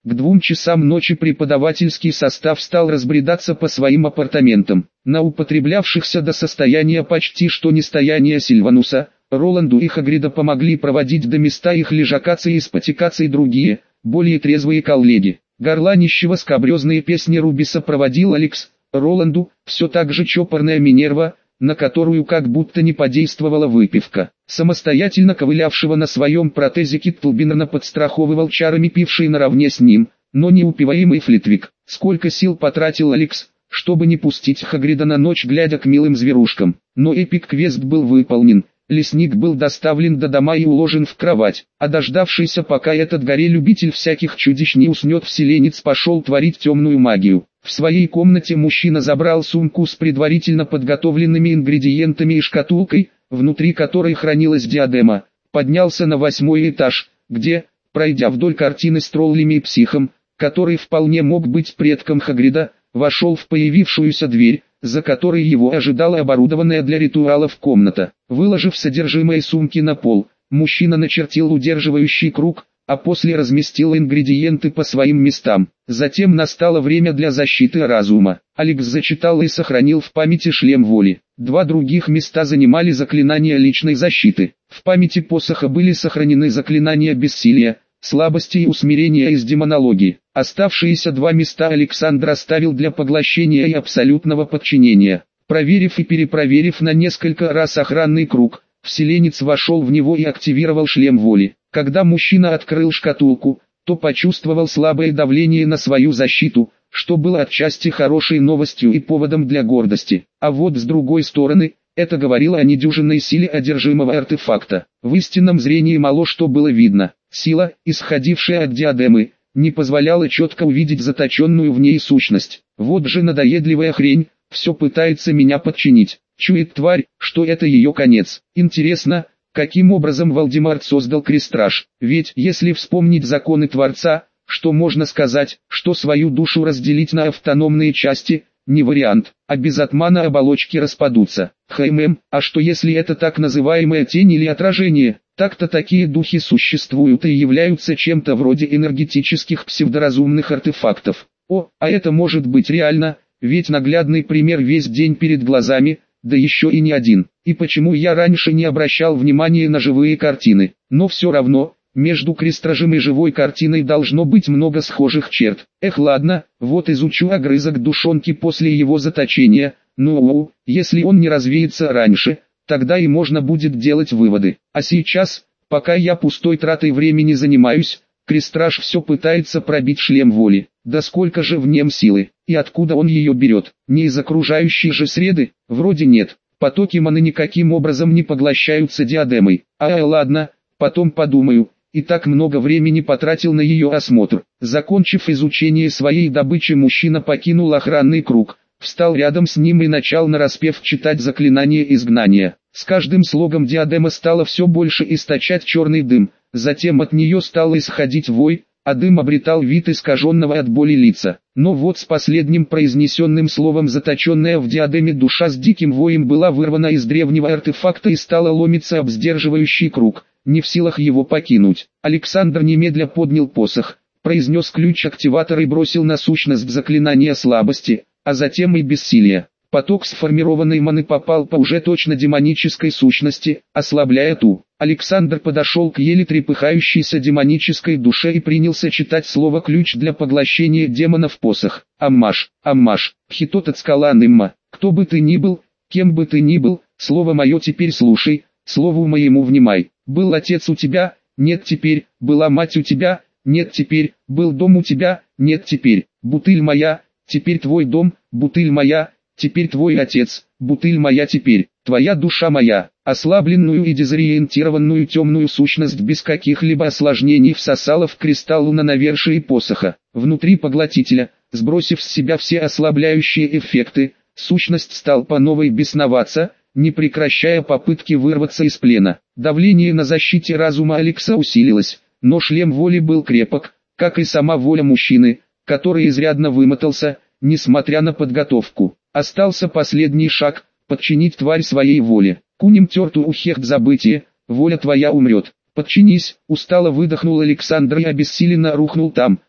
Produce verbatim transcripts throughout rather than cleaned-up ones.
К двум часам ночи преподавательский состав стал разбредаться по своим апартаментам. На употреблявшихся до состояния почти что нестояния Сильвануса, Роланду и Хагрида помогли проводить до места их лежакации и спотекации другие, более трезвые коллеги. Горланищего скабрезные песни Рубиса проводил Алекс, Роланду, все так же чопорная Минерва, на которую как будто не подействовала выпивка. Самостоятельно ковылявшего на своем протезе Киттлбинерна подстраховывал чарами пивший наравне с ним, но неупиваемый Флитвик. Сколько сил потратил Алекс, чтобы не пустить Хагрида на ночь глядя к милым зверушкам. Но эпик-квест был выполнен. Лесник был доставлен до дома и уложен в кровать, а дождавшийся пока этот горе-любитель всяких чудищ не уснет вселенец пошел творить темную магию. В своей комнате мужчина забрал сумку с предварительно подготовленными ингредиентами и шкатулкой, внутри которой хранилась диадема, поднялся на восьмой этаж, где, пройдя вдоль картины с троллями и психом, который вполне мог быть предком Хагрида, вошел в появившуюся дверь, за которой его ожидала оборудованная для ритуалов комната. Выложив содержимое сумки на пол, мужчина начертил удерживающий круг, а после разместил ингредиенты по своим местам. Затем настало время для защиты разума. Алекс зачитал и сохранил в памяти шлем воли. Два других места занимали заклинания личной защиты. В памяти посоха были сохранены заклинания бессилия, слабости и усмирения из демонологии. Оставшиеся два места Александр оставил для поглощения и абсолютного подчинения. Проверив и перепроверив на несколько раз охранный круг, вселенец вошел в него и активировал шлем воли. Когда мужчина открыл шкатулку, то почувствовал слабое давление на свою защиту, что было отчасти хорошей новостью и поводом для гордости. А вот с другой стороны, это говорило о недюжинной силе одержимого артефакта. В истинном зрении мало что было видно. Сила, исходившая от диадемы, не позволяла четко увидеть заточенную в ней сущность. Вот же надоедливая хрень, все пытается меня подчинить. Чует тварь, что это ее конец. Интересно, каким образом Вальдемарт создал крестраж? Ведь, если вспомнить законы Творца, что можно сказать, что свою душу разделить на автономные части, не вариант, а без отмана оболочки распадутся. Хм, а что если это так называемая тень или отражение? Так-то такие духи существуют и являются чем-то вроде энергетических псевдоразумных артефактов. О, а это может быть реально, ведь наглядный пример весь день перед глазами, да еще и не один. И почему я раньше не обращал внимания на живые картины? Но все равно, между крестражем и живой картиной должно быть много схожих черт. Эх ладно, вот изучу огрызок душонки после его заточения, ну, если он не развеется раньше, тогда и можно будет делать выводы. А сейчас, пока я пустой тратой времени занимаюсь, крестраж все пытается пробить шлем воли. Да сколько же в нем силы, и откуда он ее берет? Не из окружающей же среды? Вроде нет. Потоки маны никаким образом не поглощаются диадемой. А, ладно, потом подумаю. И так много времени потратил на ее осмотр. Закончив изучение своей добычи, мужчина покинул охранный круг, встал рядом с ним и начал нараспев читать заклинание изгнания. С каждым слогом диадема стала все больше источать черный дым, затем от нее стал исходить вой, а дым обретал вид искаженного от боли лица. Но вот с последним произнесенным словом заточенная в диадеме душа с диким воем была вырвана из древнего артефакта и стала ломиться об сдерживающий круг, не в силах его покинуть. Александр немедля поднял посох, произнес ключ-активатор и бросил на сущность заклинания слабости, а затем и бессилия. Поток сформированной маны попал по уже точно демонической сущности, ослабляя ту. Александр подошел к еле трепыхающейся демонической душе и принялся читать слово «ключ» для поглощения демона в посох. Аммаш, Аммаш, Пхитотацкаланымма, кто бы ты ни был, кем бы ты ни был, слово мое теперь слушай, слову моему внимай. Был отец у тебя, нет теперь, была мать у тебя, нет теперь, был дом у тебя, нет теперь, бутыль моя, теперь твой дом, бутыль моя, теперь твой отец, бутыль моя теперь, твоя душа моя. Ослабленную и дезориентированную темную сущность без каких-либо осложнений всосала в кристалл на навершие посоха. Внутри поглотителя, сбросив с себя все ослабляющие эффекты, сущность стал по новой бесноваться, не прекращая попытки вырваться из плена. Давление на защите разума Алекса усилилось, но шлем воли был крепок, как и сама воля мужчины, который изрядно вымотался, несмотря на подготовку. Остался последний шаг – подчинить тварь своей воле. Кунем терту ухех забытие, воля твоя умрет. Подчинись, устало выдохнул Александр и обессиленно рухнул там,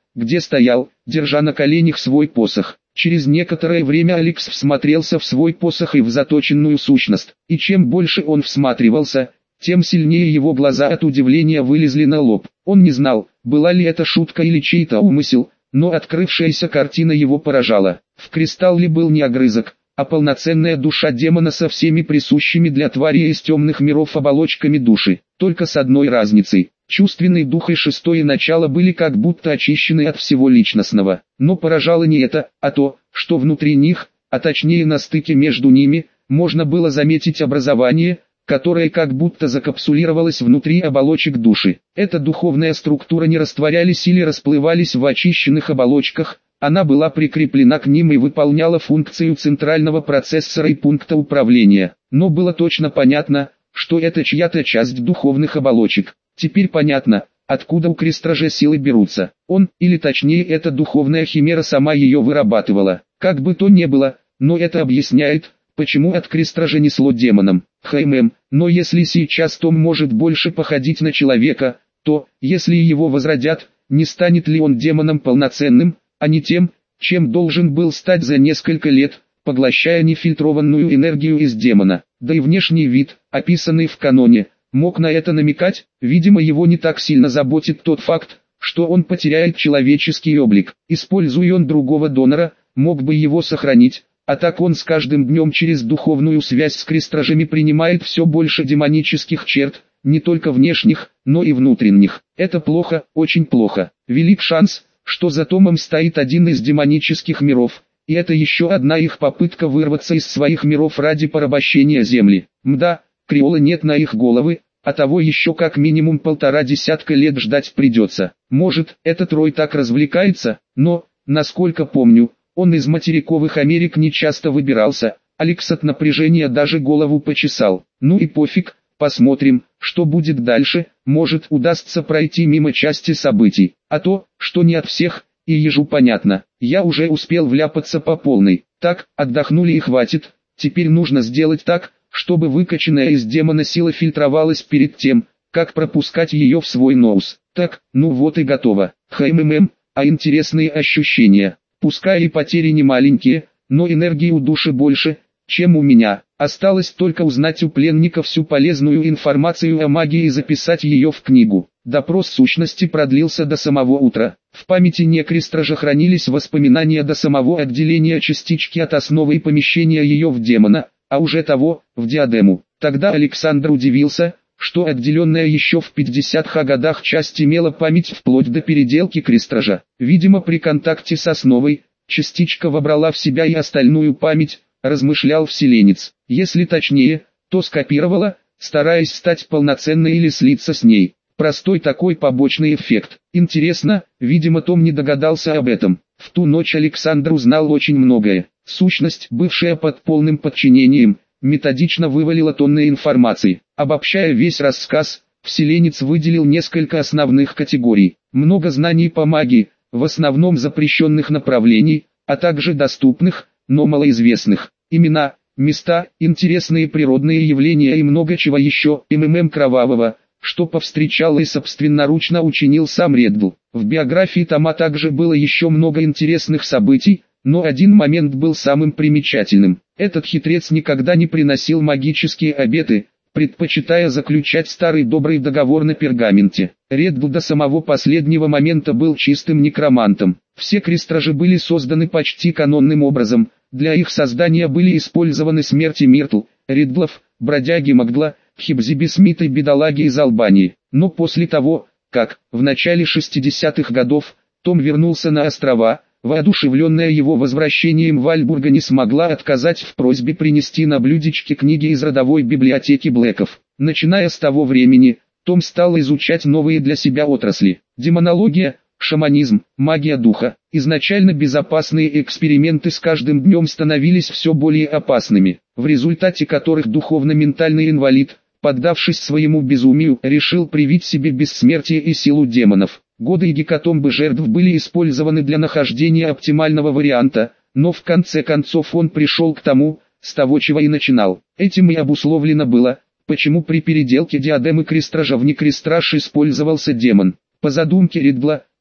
где стоял, держа на коленях свой посох. Через некоторое время Алекс всмотрелся в свой посох и в заточенную сущность, и чем больше он всматривался, тем сильнее его глаза от удивления вылезли на лоб. Он не знал, была ли это шутка или чей-то умысел, но открывшаяся картина его поражала. В кристалле был не огрызок, а полноценная душа демона со всеми присущими для твари из темных миров оболочками души, только с одной разницей. Чувственный дух и шестое начало были как будто очищены от всего личностного. Но поражало не это, а то, что внутри них, а точнее на стыке между ними, можно было заметить образование, которое как будто закапсулировалось внутри оболочек души. Эта духовная структура не растворялись или расплывались в очищенных оболочках, она была прикреплена к ним и выполняла функцию центрального процессора и пункта управления. Но было точно понятно, что это чья-то часть духовных оболочек. Теперь понятно, откуда у Крестража силы берутся. Он, или точнее эта духовная химера сама ее вырабатывала. Как бы то ни было, но это объясняет, почему от Крестража несло демоном. Хм, но если сейчас Том может больше походить на человека, то, если его возродят, не станет ли он демоном полноценным, а не тем, чем должен был стать за несколько лет, поглощая нефильтрованную энергию из демона. Да и внешний вид, описанный в каноне, мог на это намекать. Видимо, его не так сильно заботит тот факт, что он потеряет человеческий облик. Используя он другого донора, мог бы его сохранить, а так он с каждым днем через духовную связь с Крестражами принимает все больше демонических черт, не только внешних, но и внутренних. Это плохо, очень плохо. Велик шанс, что за Томом стоит один из демонических миров, и это еще одна их попытка вырваться из своих миров ради порабощения Земли. Мда, Криола нет на их головы, а того еще как минимум полтора десятка лет ждать придется. Может, этот Рой так развлекается, но, насколько помню, он из материковых Америк не часто выбирался. Алекс от напряжения даже голову почесал. Ну и пофиг, посмотрим, что будет дальше, может удастся пройти мимо части событий. А то, что не от всех, и ежу понятно, я уже успел вляпаться по полной. Так, отдохнули и хватит, теперь нужно сделать так, чтобы выкачанная из демона сила фильтровалась перед тем, как пропускать ее в свой ноус. Так, ну вот и готово. Хмм, а интересные ощущения. Пускай и потери не маленькие, но энергии у души больше, чем у меня. Осталось только узнать у пленника всю полезную информацию о магии и записать ее в книгу. Допрос сущности продлился до самого утра. В памяти Некрестража хранились воспоминания до самого отделения частички от основы и помещения ее в демона, а уже того, в диадему. Тогда Александр удивился, что отделенная еще в пятидесятых годах часть имела память вплоть до переделки Крестража. Видимо, при контакте с основой, частичка вобрала в себя и остальную память, размышлял вселенец. Если точнее, то скопировала, стараясь стать полноценной или слиться с ней. Простой такой побочный эффект. Интересно, видимо Том не догадался об этом. В ту ночь Александр узнал очень многое. Сущность, бывшая под полным подчинением, методично вывалила тонны информации. Обобщая весь рассказ, вселенец выделил несколько основных категорий. Много знаний по магии, в основном запрещенных направлений, а также доступных, но малоизвестных. Имена, места, интересные природные явления и много чего еще. МММ кровавого, что повстречал и собственноручно учинил сам Реддл. В биографии Тома также было еще много интересных событий, но один момент был самым примечательным. Этот хитрец никогда не приносил магические обеты, предпочитая заключать старый добрый договор на пергаменте. Реддл до самого последнего момента был чистым некромантом. Все крестражи были созданы почти канонным образом. Для их создания были использованы смерти Миртл, Реддлов, бродяги Магдла, Хибзиби Смит и бедолаги из Албании. Но после того, как, в начале шестидесятых годов, Том вернулся на острова, воодушевленная его возвращением Вальбурга не смогла отказать в просьбе принести на блюдечке книги из родовой библиотеки Блэков. Начиная с того времени, Том стал изучать новые для себя отрасли. Демонология, шаманизм, магия духа. Изначально безопасные эксперименты с каждым днем становились все более опасными, в результате которых духовно-ментальный инвалид, поддавшись своему безумию, решил привить себе бессмертие и силу демонов. Годы и гекатомбы жертв были использованы для нахождения оптимального варианта, но в конце концов он пришел к тому, с того чего и начинал. Этим и обусловлено было, почему при переделке диадемы Крестража в Некрестраж использовался демон. По задумке Реддла,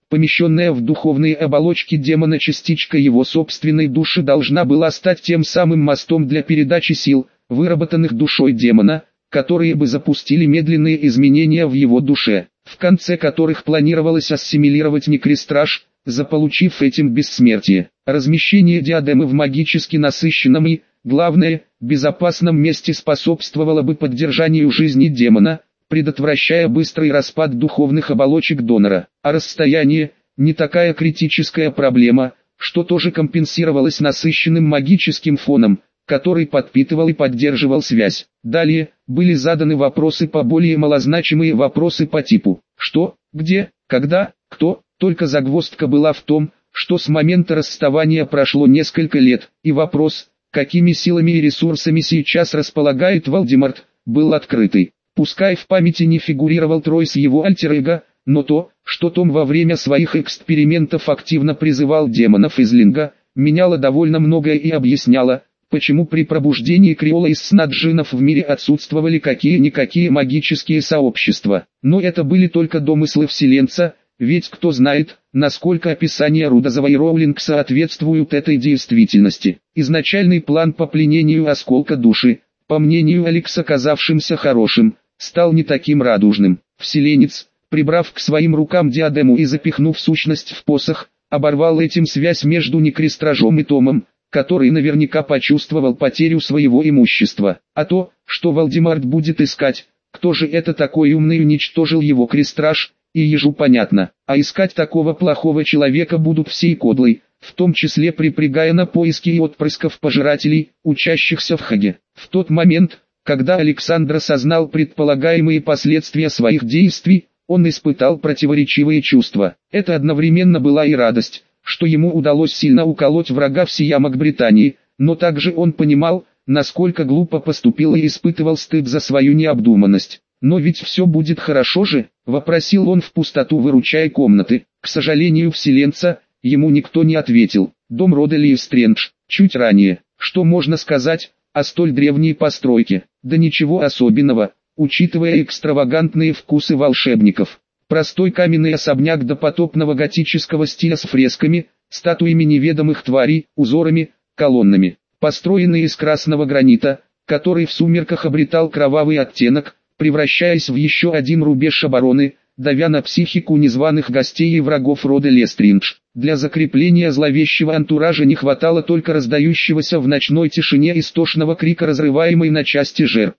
помещенная в духовные оболочки демона частичка его собственной души должна была стать тем самым мостом для передачи сил, выработанных душой демона, которые бы запустили медленные изменения в его душе, в конце которых планировалось ассимилировать Некрестраж, заполучив этим бессмертие. Размещение диадемы в магически насыщенном и, главное, безопасном месте способствовало бы поддержанию жизни демона, предотвращая быстрый распад духовных оболочек донора. А расстояние – не такая критическая проблема, что тоже компенсировалось насыщенным магическим фоном, который подпитывал и поддерживал связь. Далее, были заданы вопросы по более малозначимые вопросы по типу «что?», «где?», «когда?», «кто?». Только загвоздка была в том, что с момента расставания прошло несколько лет, и вопрос, какими силами и ресурсами сейчас располагает Волдеморт, был открытый. Пускай в памяти не фигурировал Тройс его альтер-эго, но то, что Том во время своих экспериментов активно призывал демонов из Линга, меняло довольно многое и объясняло, почему при пробуждении Криола из сна джиннов в мире отсутствовали какие-никакие магические сообщества. Но это были только домыслы вселенца, ведь кто знает, насколько описания Рудозова и Роулинг соответствуют этой действительности. Изначальный план по пленению осколка души, по мнению Алекса казавшимся хорошим, стал не таким радужным. Вселенец, прибрав к своим рукам диадему и запихнув сущность в посох, оборвал этим связь между Некрестражом и Томом, который наверняка почувствовал потерю своего имущества. А то, что Волдеморт будет искать, кто же это такой умный уничтожил его крестраж, и ежу понятно, а искать такого плохого человека будут всей кодлой, в том числе припрягая на поиски и отпрысков пожирателей, учащихся в Хаге. В тот момент, когда Александр осознал предполагаемые последствия своих действий, он испытал противоречивые чувства. Это одновременно была и радость, что ему удалось сильно уколоть врага всея Макбритании, но также он понимал, насколько глупо поступил и испытывал стыд за свою необдуманность. «Но ведь все будет хорошо же?» – вопросил он в пустоту, выручая комнаты. К сожалению вселенца, ему никто не ответил. Дом рода Лиестрендж, чуть ранее. Что можно сказать о столь древней постройке? Да ничего особенного, учитывая экстравагантные вкусы волшебников. Простой каменный особняк допотопного готического стиля с фресками, статуями неведомых тварей, узорами, колоннами. Построенный из красного гранита, который в сумерках обретал кровавый оттенок, превращаясь в еще один рубеж обороны, давя на психику незваных гостей и врагов рода Лестриндж. Для закрепления зловещего антуража не хватало только раздающегося в ночной тишине истошного крика разрываемой на части жер.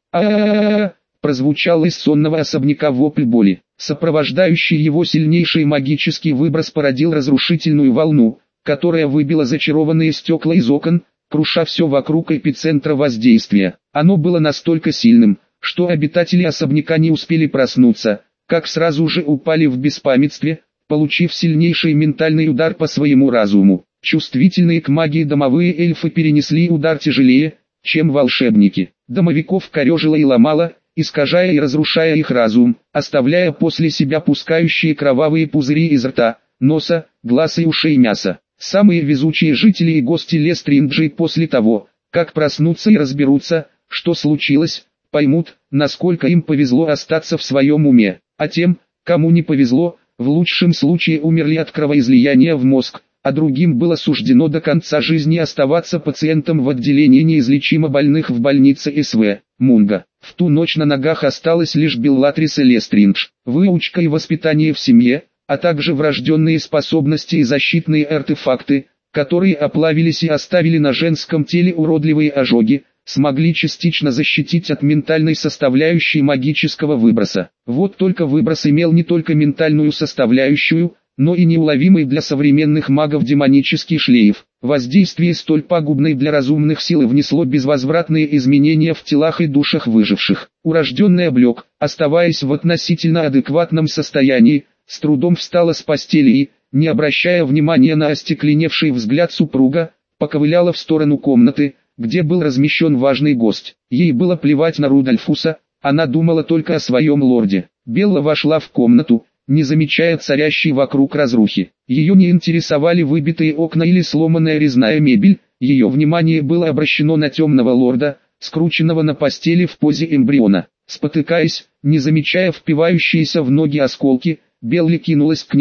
а прозвучал из сонного особняка вопль боли. Сопровождающий его сильнейший магический выброс породил разрушительную волну, которая выбила зачарованные стекла из окон, круша все вокруг эпицентра воздействия. Оно было настолько сильным, что обитатели особняка не успели проснуться, как сразу же упали в беспамятстве, получив сильнейший ментальный удар по своему разуму. Чувствительные к магии домовые эльфы перенесли удар тяжелее, чем волшебники. Домовиков корежило и ломало, искажая и разрушая их разум, оставляя после себя пускающие кровавые пузыри из рта, носа, глаз и ушей мяса. Самые везучие жители и гости Лестринджей после того, как проснутся и разберутся, что случилось, поймут, насколько им повезло остаться в своем уме, а тем, кому не повезло, в лучшем случае умерли от кровоизлияния в мозг, а другим было суждено до конца жизни оставаться пациентом в отделении неизлечимо больных в больнице эс вэ. Мунга. В ту ночь на ногах осталась лишь Беллатрис Лестриндж. Выучка и воспитание в семье, а также врожденные способности и защитные артефакты, которые оплавились и оставили на женском теле уродливые ожоги, смогли частично защитить от ментальной составляющей магического выброса. Вот только выброс имел не только ментальную составляющую, но и неуловимый для современных магов демонический шлейф. Воздействие столь пагубной для разумных сил внесло безвозвратные изменения в телах и душах выживших. Урожденный облег, оставаясь в относительно адекватном состоянии, с трудом встала с постели и, не обращая внимания на остекленевший взгляд супруга, поковыляла в сторону комнаты, где был размещен важный гость. Ей было плевать на Рудольфуса, она думала только о своем лорде. Белла вошла в комнату, не замечая царящей вокруг разрухи. Ее не интересовали выбитые окна или сломанная резная мебель, ее внимание было обращено на темного лорда, скрученного на постели в позе эмбриона. Спотыкаясь, не замечая впивающиеся в ноги осколки, Белли кинулась к нему,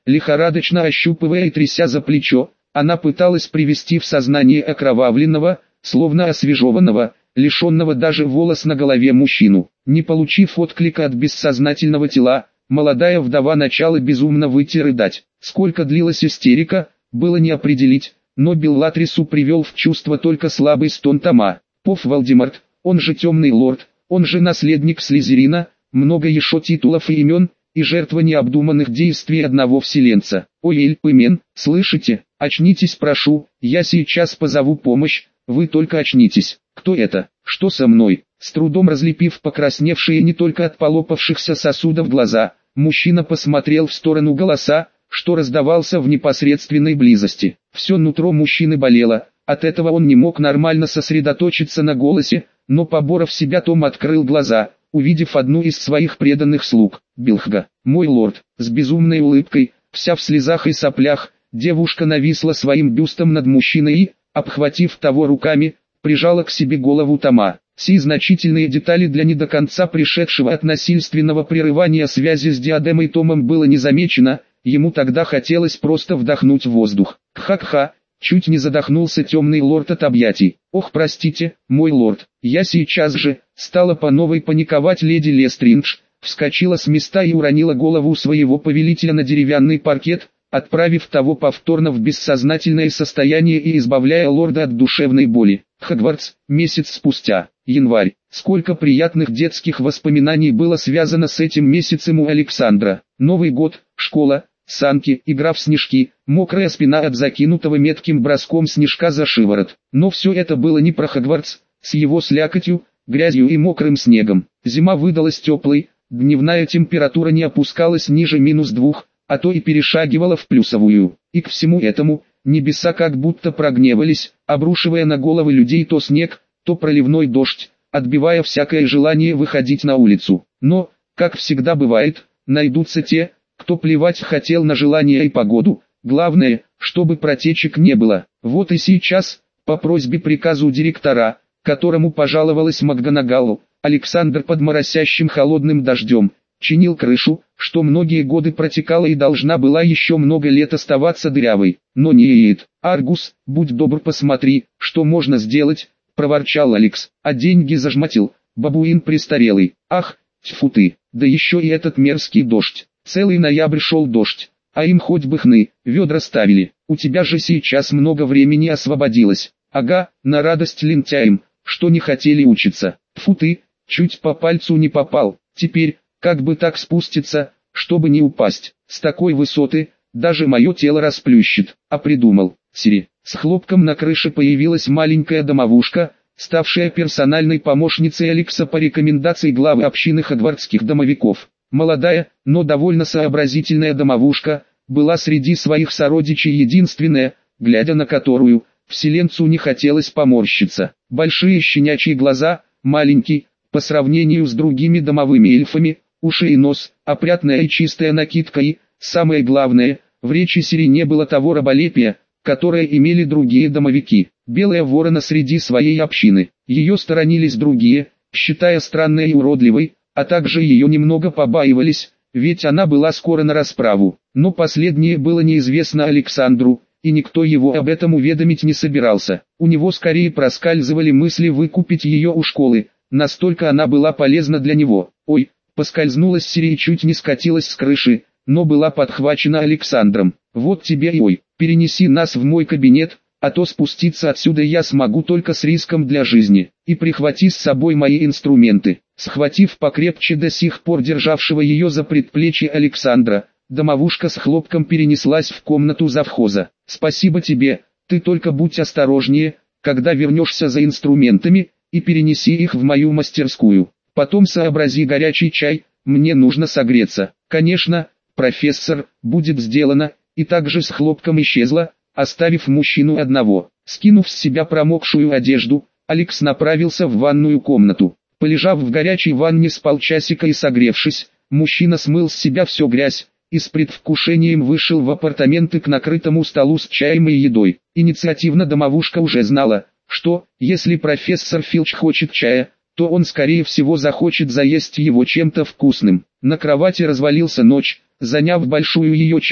лихорадочно ощупывая и тряся за плечо, она пыталась привести в сознание окровавленного, словно освежеванного, лишенного даже волос на голове мужчину. Не получив отклика от бессознательного тела, молодая вдова начала безумно выйти рыдать. Сколько длилась истерика, было не определить, но Беллатрису привел в чувство только слабый стон Тома. Пов Волдеморт, он же Темный Лорд, он же наследник Слизерина, много еще титулов и имен, и жертва необдуманных действий одного вселенца. Ой, Эльпэмен, слышите? Очнитесь, прошу, я сейчас позову помощь, вы только очнитесь. Кто это? Что со мной? С трудом разлепив покрасневшие не только от полопавшихся сосудов глаза, мужчина посмотрел в сторону голоса, что раздавался в непосредственной близости. Все нутро мужчины болело, от этого он не мог нормально сосредоточиться на голосе, но поборов себя, Том открыл глаза, увидев одну из своих преданных слуг. Билхга, мой лорд, с безумной улыбкой, вся в слезах и соплях, девушка нависла своим бюстом над мужчиной и, обхватив того руками, прижала к себе голову Тома. Сии значительные детали для не до конца пришедшего от насильственного прерывания связи с диадемой Томом было не замечено, ему тогда хотелось просто вдохнуть воздух. Кха-кха, чуть не задохнулся Темный Лорд от объятий. Ох, простите, мой лорд, я сейчас же, стала по новой паниковать леди Лестриндж, вскочила с места и уронила голову своего повелителя на деревянный паркет, отправив того повторно в бессознательное состояние и избавляя лорда от душевной боли. Хогвартс, месяц спустя, январь. Сколько приятных детских воспоминаний было связано с этим месяцем у Александра. Новый год, школа, санки, игра в снежки, мокрая спина от закинутого метким броском снежка за шиворот. Но все это было не про Хогвартс, с его слякотью, грязью и мокрым снегом. Зима выдалась теплой, дневная температура не опускалась ниже минус двух, а то и перешагивала в плюсовую. И к всему этому, небеса как будто прогневались, обрушивая на головы людей то снег, то проливной дождь, отбивая всякое желание выходить на улицу. Но, как всегда бывает, найдутся те, кто плевать хотел на желание и погоду, главное, чтобы протечек не было. Вот и сейчас, по просьбе приказу директора, которому пожаловалась МакГонагалл, Александр под моросящим холодным дождем чинил крышу, что многие годы протекала и должна была еще много лет оставаться дырявой. Но не едет. Аргус, будь добр, посмотри, что можно сделать, проворчал Алекс. А деньги зажмотил, бабуин престарелый. Ах, тьфу ты, да еще и этот мерзкий дождь. Целый ноябрь шел дождь, а им хоть бы хны, ведра ставили. У тебя же сейчас много времени освободилось. Ага, на радость лентяям, что не хотели учиться. Тьфу ты, чуть по пальцу не попал. Теперь, как бы так спуститься, чтобы не упасть. С такой высоты, даже мое тело расплющит. А придумал, Сири. С хлопком на крыше появилась маленькая домовушка, ставшая персональной помощницей Алекса по рекомендации главы общины хогвартских домовиков. Молодая, но довольно сообразительная домовушка, была среди своих сородичей единственная, глядя на которую, вселенцу не хотелось поморщиться. Большие щенячьи глаза, маленький, по сравнению с другими домовыми эльфами, уши и нос, опрятная и чистая накидка и, самое главное, в речи Сири не было того раболепия, которое имели другие домовики. Белая ворона среди своей общины. Ее сторонились другие, считая странной и уродливой, а также ее немного побаивались, ведь она была скоро на расправу. Но последнее было неизвестно Александру, и никто его об этом уведомить не собирался. У него скорее проскальзывали мысли выкупить ее у школы, настолько она была полезна для него. Ой, поскользнулась Сири и чуть не скатилась с крыши, но была подхвачена Александром. Вот тебе и ой, перенеси нас в мой кабинет, а то спуститься отсюда я смогу только с риском для жизни. И прихвати с собой мои инструменты. Схватив покрепче до сих пор державшего ее за предплечье Александра, домовушка с хлопком перенеслась в комнату завхоза. Спасибо тебе, ты только будь осторожнее, когда вернешься за инструментами, и перенеси их в мою мастерскую. Потом сообрази горячий чай, мне нужно согреться. Конечно, профессор, будет сделано, и также с хлопком исчезла, оставив мужчину одного. Скинув с себя промокшую одежду, Алекс направился в ванную комнату. Полежав в горячей ванне с полчасика и согревшись, мужчина смыл с себя всю грязь, и с предвкушением вышел в апартаменты к накрытому столу с чаем и едой. Инициативно домовушка уже знала, что, если профессор Филч хочет чая, то он скорее всего захочет заесть его чем-то вкусным. На кровати развалился Ночь, заняв большую ее часть,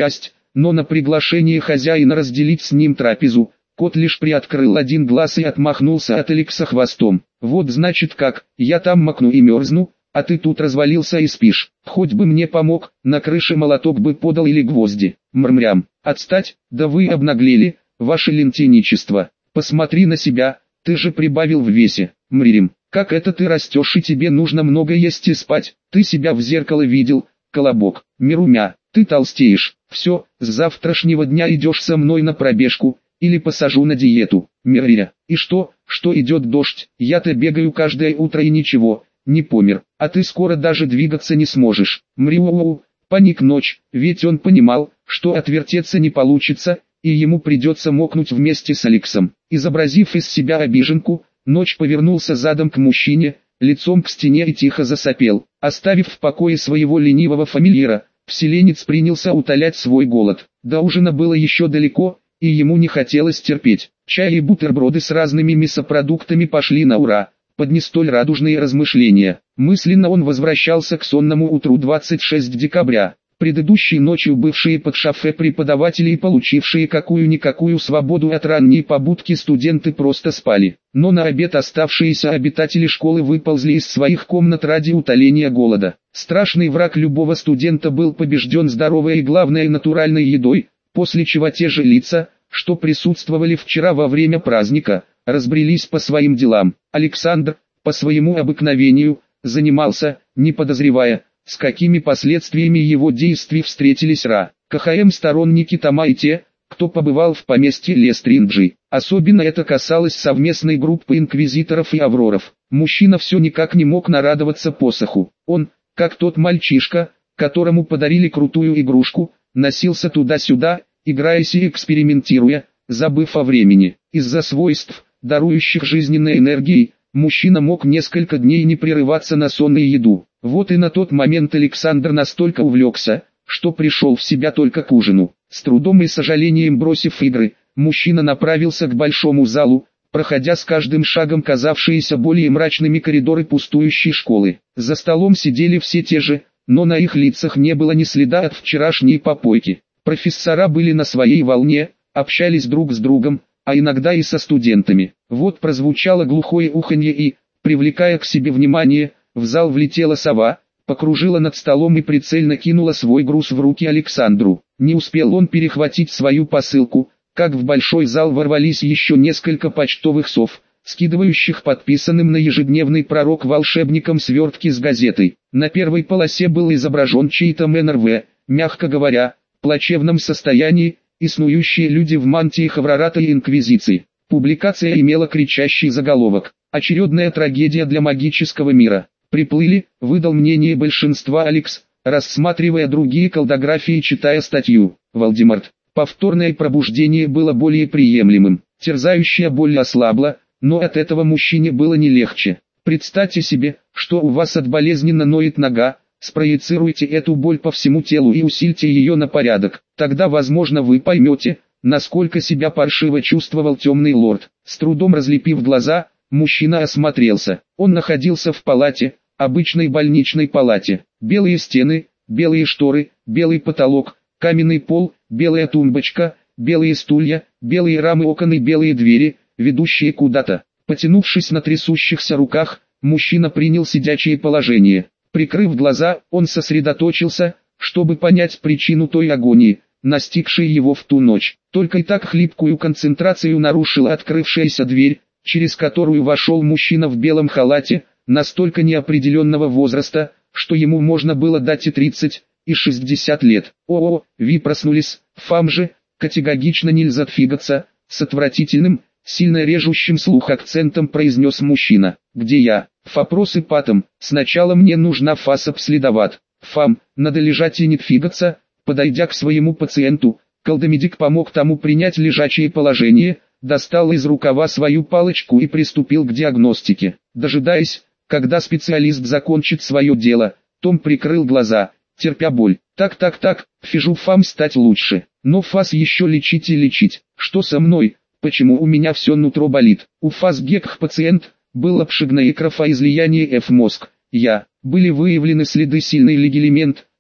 но на приглашение хозяина разделить с ним трапезу, кот лишь приоткрыл один глаз и отмахнулся от Алекса хвостом. «Вот значит как, я там мокну и мерзну, а ты тут развалился и спишь. Хоть бы мне помог, на крыше молоток бы подал или гвозди». Мрмрям. «Отстать, да вы обнаглели, ваше лентеничество. Посмотри на себя, ты же прибавил в весе». Мририм. «Как это ты растешь и тебе нужно много есть и спать? Ты себя в зеркало видел, колобок?» Мирумя. «Ты толстеешь. Все, с завтрашнего дня идешь со мной на пробежку, или посажу на диету». Мирря. «И что, что идет дождь? Я-то бегаю каждое утро и ничего, не помер, а ты скоро даже двигаться не сможешь». Мриоу. Паник ночь, ведь он понимал, что отвертеться не получится, и ему придется мокнуть вместе с Алексом. Изобразив из себя обиженку, Ночь повернулся задом к мужчине, лицом к стене и тихо засопел. Оставив в покое своего ленивого фамильяра, вселенец принялся утолять свой голод. До ужина было еще далеко, и ему не хотелось терпеть. Чай и бутерброды с разными мясопродуктами пошли на ура, под не столь радужные размышления. Мысленно он возвращался к сонному утру двадцать шестого декабря. Предыдущей ночью бывшие под шофе преподаватели и получившие какую-никакую свободу от ранней побудки студенты просто спали. Но на обед оставшиеся обитатели школы выползли из своих комнат ради утоления голода. Страшный враг любого студента был побежден здоровой и главной натуральной едой, после чего те же лица, что присутствовали вчера во время праздника, разбрелись по своим делам. Александр, по своему обыкновению, занимался, не подозревая, с какими последствиями его действий встретились Ра. КХМ сторонники Тома и те, кто побывал в поместье Лестринджи. Особенно это касалось совместной группы инквизиторов и авроров. Мужчина все никак не мог нарадоваться посоху. Он, как тот мальчишка, которому подарили крутую игрушку, носился туда-сюда, играясь и экспериментируя, забыв о времени. Из-за свойств, дарующих жизненной энергией, мужчина мог несколько дней не прерываться на сон и еду. Вот и на тот момент Александр настолько увлекся, что пришел в себя только к ужину. С трудом и сожалением бросив игры, мужчина направился к большому залу, проходя с каждым шагом казавшиеся более мрачными коридоры пустующей школы. За столом сидели все те же, но на их лицах не было ни следа от вчерашней попойки. Профессора были на своей волне, общались друг с другом, а иногда и со студентами. Вот прозвучало глухое уханье и, привлекая к себе внимание, в зал влетела сова, покружила над столом и прицельно кинула свой груз в руки Александру. Не успел он перехватить свою посылку, как в большой зал ворвались еще несколько почтовых сов, скидывающих подписанным на ежедневный пророк волшебникам свертки с газетой. На первой полосе был изображен чей-то МНРВ, мягко говоря, в плачевном состоянии, и снующие люди в мантиях Аврората и Инквизиции. Публикация имела кричащий заголовок: «Очередная трагедия для магического мира». «Приплыли», выдал мнение большинства Алекс, рассматривая другие колдографии и читая статью. Вальдемарт. Повторное пробуждение было более приемлемым. Терзающая боль ослабла, но от этого мужчине было не легче. Представьте себе, что у вас от болезненно ноет нога, спроецируйте эту боль по всему телу и усильте ее на порядок. Тогда, возможно, вы поймете, насколько себя паршиво чувствовал темный лорд. С трудом разлепив глаза, мужчина осмотрелся. Он находился в палате, обычной больничной палате. Белые стены, белые шторы, белый потолок, каменный пол, белая тумбочка, белые стулья, белые рамы окон и белые двери, ведущие куда-то. Потянувшись на трясущихся руках, мужчина принял сидячее положение. Прикрыв глаза, он сосредоточился, чтобы понять причину той агонии, настигшей его в ту ночь. Только и так хлипкую концентрацию нарушила открывшаяся дверь, через которую вошел мужчина в белом халате, настолько неопределенного возраста, что ему можно было дать и тридцать, и шестьдесят лет. О-о, ви проснулись, фам же, категорично нельзя двигаться, с отвратительным, сильно режущим слух акцентом произнес мужчина. Где я? Вопрос и патом, сначала мне нужна фас обследовать. Фам, надо лежать и не двигаться. Подойдя к своему пациенту, колдомедик помог тому принять лежачее положение, достал из рукава свою палочку и приступил к диагностике. Дожидаясь, когда специалист закончит свое дело, Том прикрыл глаза, терпя боль. Так-так-так, фижу фам стать лучше. Но фас еще лечить и лечить. Что со мной? Почему у меня все нутро болит? У фас гекх пациент, было пшигное кровоизлияние F мозг. Я, были выявлены следы сильный лигелемент,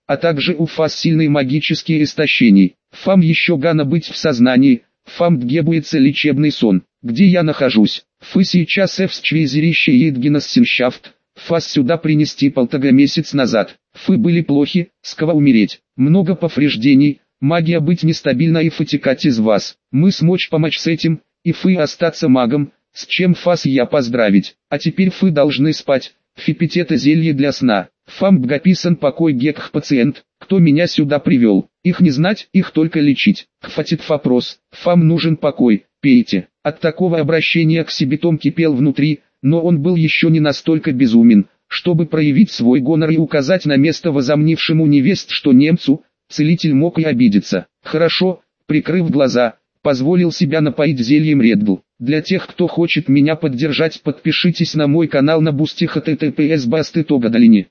а также у фас сильные магические истощения. Фам еще гана быть в сознании, фам дгебуется лечебный сон. Где я нахожусь? Фы сейчас эвс чвейзерище едгенассеншафт, фас сюда принести полтора месяц назад. Фы были плохи, скова умереть. Много повреждений, магия быть нестабильна и фатикать из вас. Мы смочь помочь с этим, и фы остаться магом, с чем фас я поздравить. А теперь фы должны спать, фипитета зелье для сна. Фам бгаписан покой гекх пациент, кто меня сюда привел. Их не знать, их только лечить. Хватит вопрос, фам нужен покой, пейте. От такого обращения к себе Том кипел внутри, но он был еще не настолько безумен, чтобы проявить свой гонор и указать на место возомнившему невест, что немцу, целитель мог и обидеться. Хорошо, прикрыв глаза, позволил себя напоить зельем Редбл. Для тех, кто хочет меня поддержать, подпишитесь на мой канал на Бусти https басты тогодалини.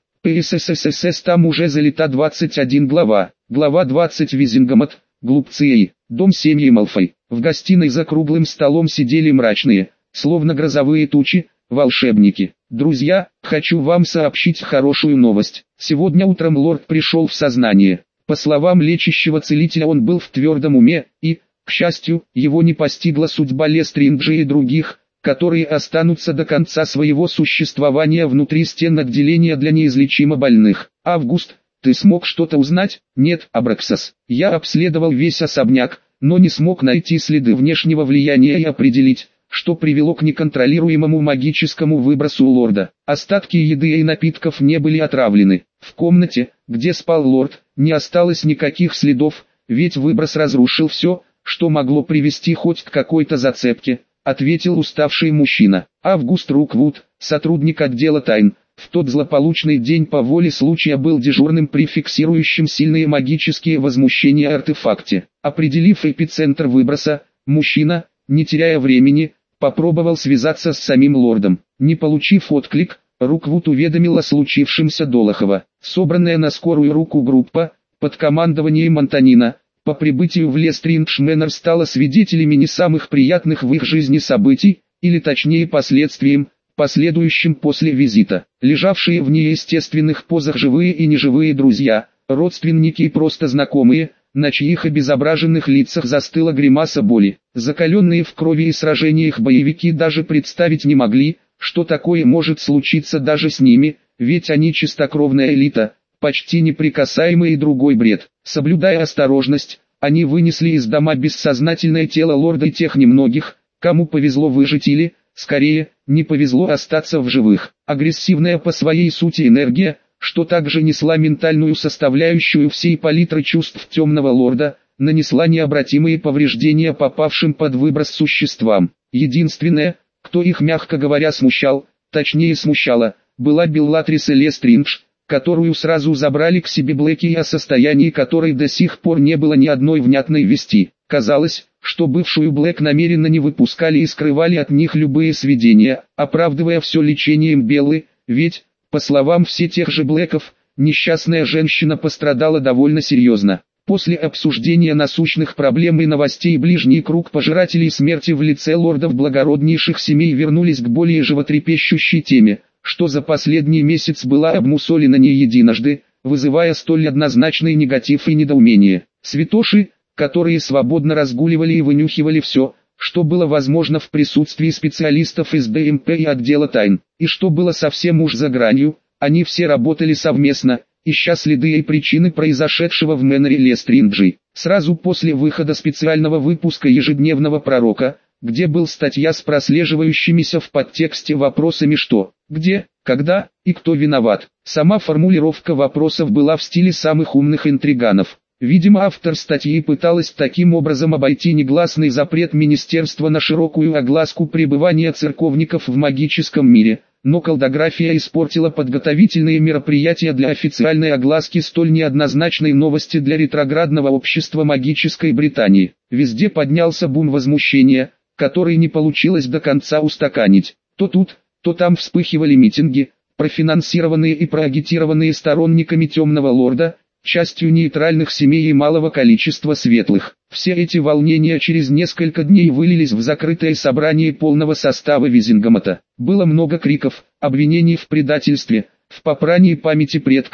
пссссс там уже залита двадцать один глава. Глава двадцать Визингамот, глупцы. Дом семьи Малфой. В гостиной за круглым столом сидели мрачные, словно грозовые тучи, волшебники. Друзья, хочу вам сообщить хорошую новость. Сегодня утром лорд пришел в сознание. По словам лечащего целителя, он был в твердом уме, и, к счастью, его не постигла судьба Лестринджа и других, которые останутся до конца своего существования внутри стен отделения для неизлечимо больных. Август, ты смог что-то узнать? Нет, Абраксас. Я обследовал весь особняк, но не смог найти следы внешнего влияния и определить, что привело к неконтролируемому магическому выбросу лорда. Остатки еды и напитков не были отравлены. В комнате, где спал лорд, не осталось никаких следов, ведь выброс разрушил все, что могло привести хоть к какой-то зацепке, ответил уставший мужчина. Август Руквуд, сотрудник отдела тайн, в тот злополучный день по воле случая был дежурным при фиксирующем сильные магические возмущения артефакте. Определив эпицентр выброса, мужчина, не теряя времени, попробовал связаться с самим лордом. Не получив отклик, Руквуд уведомил о случившемся Долохова. Собранная на скорую руку группа, под командованием Антонина, по прибытию в Лестриндж Мэннер стала свидетелями не самых приятных в их жизни событий, или точнее последствиям, последующим после визита. Лежавшие в неестественных позах живые и неживые друзья, родственники и просто знакомые, на чьих обезображенных лицах застыла гримаса боли. Закаленные в крови и сражениях боевики даже представить не могли, что такое может случиться даже с ними, ведь они чистокровная элита, почти неприкасаемый и другой бред. Соблюдая осторожность, они вынесли из дома бессознательное тело лорда и тех немногих, кому повезло выжить или, скорее, не повезло остаться в живых. Агрессивная по своей сути энергия, что также несла ментальную составляющую всей палитры чувств темного лорда, нанесла необратимые повреждения попавшим под выброс существам. Единственное, кто их, мягко говоря, смущал, точнее смущала, была Беллатриса Лестриндж, которую сразу забрали к себе Блэки и о состоянии которой до сих пор не было ни одной внятной вести. Казалось, что бывшую Блэк намеренно не выпускали и скрывали от них любые сведения, оправдывая все лечением Беллы, ведь, по словам все тех же Блэков, несчастная женщина пострадала довольно серьезно. После обсуждения насущных проблем и новостей ближний круг пожирателей смерти в лице лордов благороднейших семей вернулись к более животрепещущей теме, что за последний месяц была обмусолена не единожды, вызывая столь однозначный негатив и недоумение. Святоши, которые свободно разгуливали и вынюхивали все, что было возможно в присутствии специалистов из дэ эм пэ и отдела тайн, и что было совсем уж за гранью, они все работали совместно, ища следы и причины произошедшего в Мэннере Лестринджи. Сразу после выхода специального выпуска ежедневного пророка, где был статья с прослеживающимися в подтексте вопросами что, где, когда и кто виноват. Сама формулировка вопросов была в стиле самых умных интриганов. Видимо, автор статьи пыталась таким образом обойти негласный запрет министерства на широкую огласку пребывания церковников в магическом мире, но колдография испортила подготовительные мероприятия для официальной огласки столь неоднозначной новости для ретроградного общества магической Британии. Везде поднялся бум возмущения, который не получилось до конца устаканить. То тут, то там вспыхивали митинги, профинансированные и проагитированные сторонниками темного лорда, частью нейтральных семей и малого количества светлых. Все эти волнения через несколько дней вылились в закрытое собрание полного состава Визингамота. Было много криков, обвинений в предательстве, в попрании памяти предков,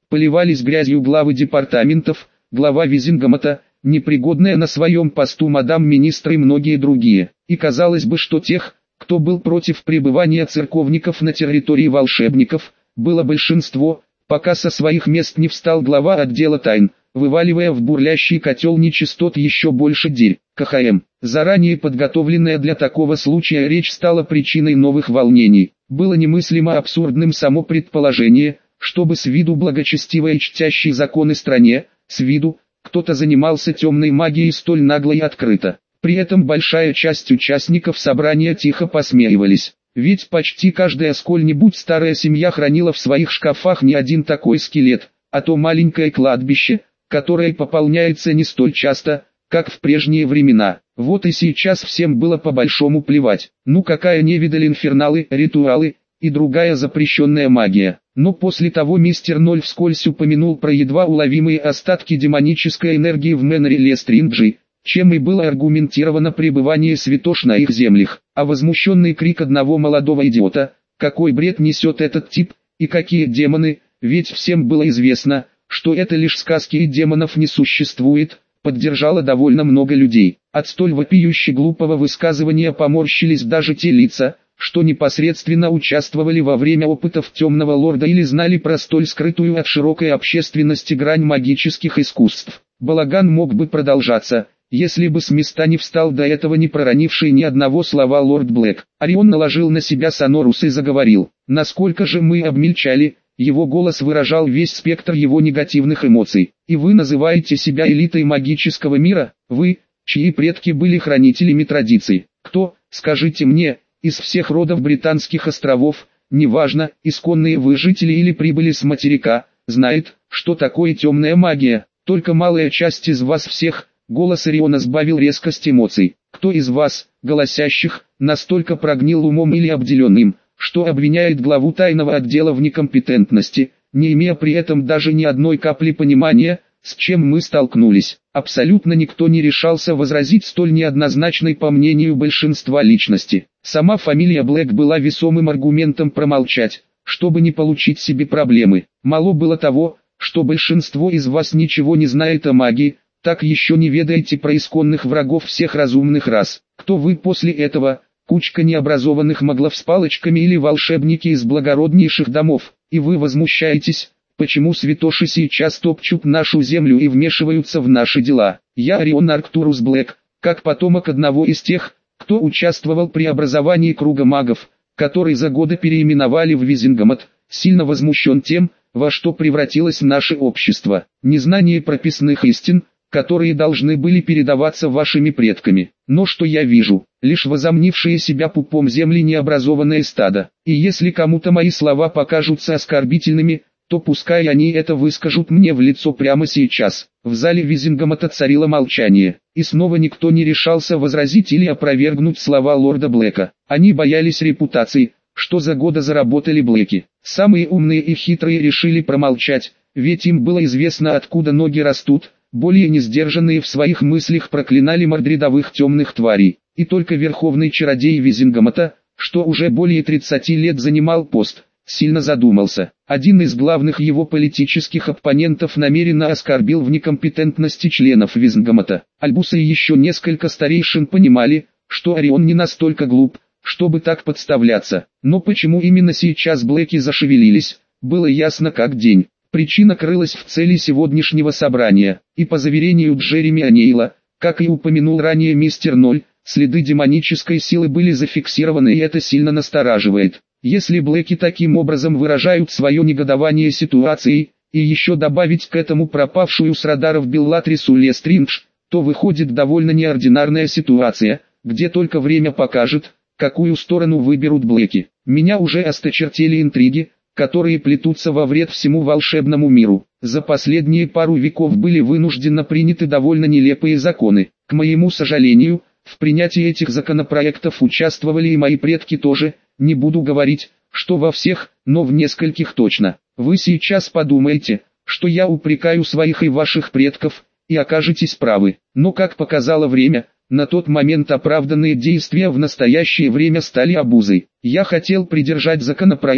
поливались грязью главы департаментов, глава Визингамата, непригодная на своем посту мадам-министр и многие другие. И казалось бы, что тех, кто был против пребывания церковников на территории волшебников, было большинство, пока со своих мест не встал глава отдела тайн, вываливая в бурлящий котел нечистот еще больше дерь. КХМ. Заранее подготовленная для такого случая речь стала причиной новых волнений. Было немыслимо абсурдным само предположение, чтобы с виду благочестивой и чтящей законы стране, с виду, кто-то занимался темной магией столь нагло и открыто. При этом большая часть участников собрания тихо посмеивались. Ведь почти каждая сколь-нибудь старая семья хранила в своих шкафах не один такой скелет, а то маленькое кладбище, которое пополняется не столь часто, как в прежние времена. Вот и сейчас всем было по-большому плевать. Ну какая невидаль инферналы, ритуалы и другая запрещенная магия. Но после того мистер Ноль вскользь упомянул про едва уловимые остатки демонической энергии в Мэннере Лестринджи, чем и было аргументировано пребывание святош на их землях. А возмущенный крик одного молодого идиота: «Какой бред несет этот тип, и какие демоны, ведь всем было известно, что это лишь сказки и демонов не существует», поддержало довольно много людей. От столь вопиюще глупого высказывания поморщились даже те лица, что непосредственно участвовали во время опытов темного лорда или знали про столь скрытую от широкой общественности грань магических искусств. Балаган мог бы продолжаться, если бы с места не встал до этого не проронивший ни одного слова лорд Блэк. Орион наложил на себя сонорус и заговорил. Насколько же мы обмельчали, его голос выражал весь спектр его негативных эмоций. И вы называете себя элитой магического мира, вы, чьи предки были хранителями традиций. Кто, скажите мне, из всех родов британских островов, неважно, исконные вы жители или прибыли с материка, знает, что такое темная магия? Только малая часть из вас всех. Голос Ориона сбавил резкость эмоций. Кто из вас, голосящих, настолько прогнил умом или обделен им, что обвиняет главу тайного отдела в некомпетентности, не имея при этом даже ни одной капли понимания, с чем мы столкнулись? Абсолютно никто не решался возразить столь неоднозначной по мнению большинства личности. Сама фамилия Блэк была весомым аргументом промолчать, чтобы не получить себе проблемы. Мало было того, что большинство из вас ничего не знает о магии, так еще не ведаете про исконных врагов всех разумных рас. Кто вы после этого? Кучка необразованных маглов с палочками или волшебники из благороднейших домов? И вы возмущаетесь, почему святоши сейчас топчут нашу землю и вмешиваются в наши дела? Я Орион Арктурус Блэк, как потомок одного из тех, кто участвовал при образовании круга магов, который за годы переименовали в Визингамат, сильно возмущен тем, во что превратилось наше общество. Незнание прописных истин, которые должны были передаваться вашими предками. Но что я вижу? Лишь возомнившие себя пупом земли необразованное стадо. И если кому-то мои слова покажутся оскорбительными, то пускай они это выскажут мне в лицо прямо сейчас. В зале Визингамата царило молчание, и снова никто не решался возразить или опровергнуть слова лорда Блэка. Они боялись репутации, что за годы заработали Блэки. Самые умные и хитрые решили промолчать, ведь им было известно, откуда ноги растут. Более несдержанные в своих мыслях проклинали мордридовых темных тварей. И только верховный чародей Визингамата, что уже более тридцати лет занимал пост, сильно задумался. Один из главных его политических оппонентов намеренно оскорбил в некомпетентности членов Визингамата. Альбуса и еще несколько старейшин понимали, что Орион не настолько глуп, чтобы так подставляться. Но почему именно сейчас Блэки зашевелились, было ясно как день. Причина крылась в цели сегодняшнего собрания, и по заверению Джереми О'Нейла, как и упомянул ранее мистер Ноль, следы демонической силы были зафиксированы, и это сильно настораживает. Если Блэки таким образом выражают свое негодование ситуацией, и еще добавить к этому пропавшую с радаров Беллатрису Лестриндж, то выходит довольно неординарная ситуация, где только время покажет, какую сторону выберут Блэки. Меня уже осточертели интриги, которые плетутся во вред всему волшебному миру. За последние пару веков были вынужденно приняты довольно нелепые законы. К моему сожалению, в принятии этих законопроектов участвовали и мои предки тоже, не буду говорить, что во всех, но в нескольких точно. Вы сейчас подумаете, что я упрекаю своих и ваших предков, и окажетесь правы. Но как показало время, на тот момент оправданные действия в настоящее время стали обузой. Я хотел придержать законопроект,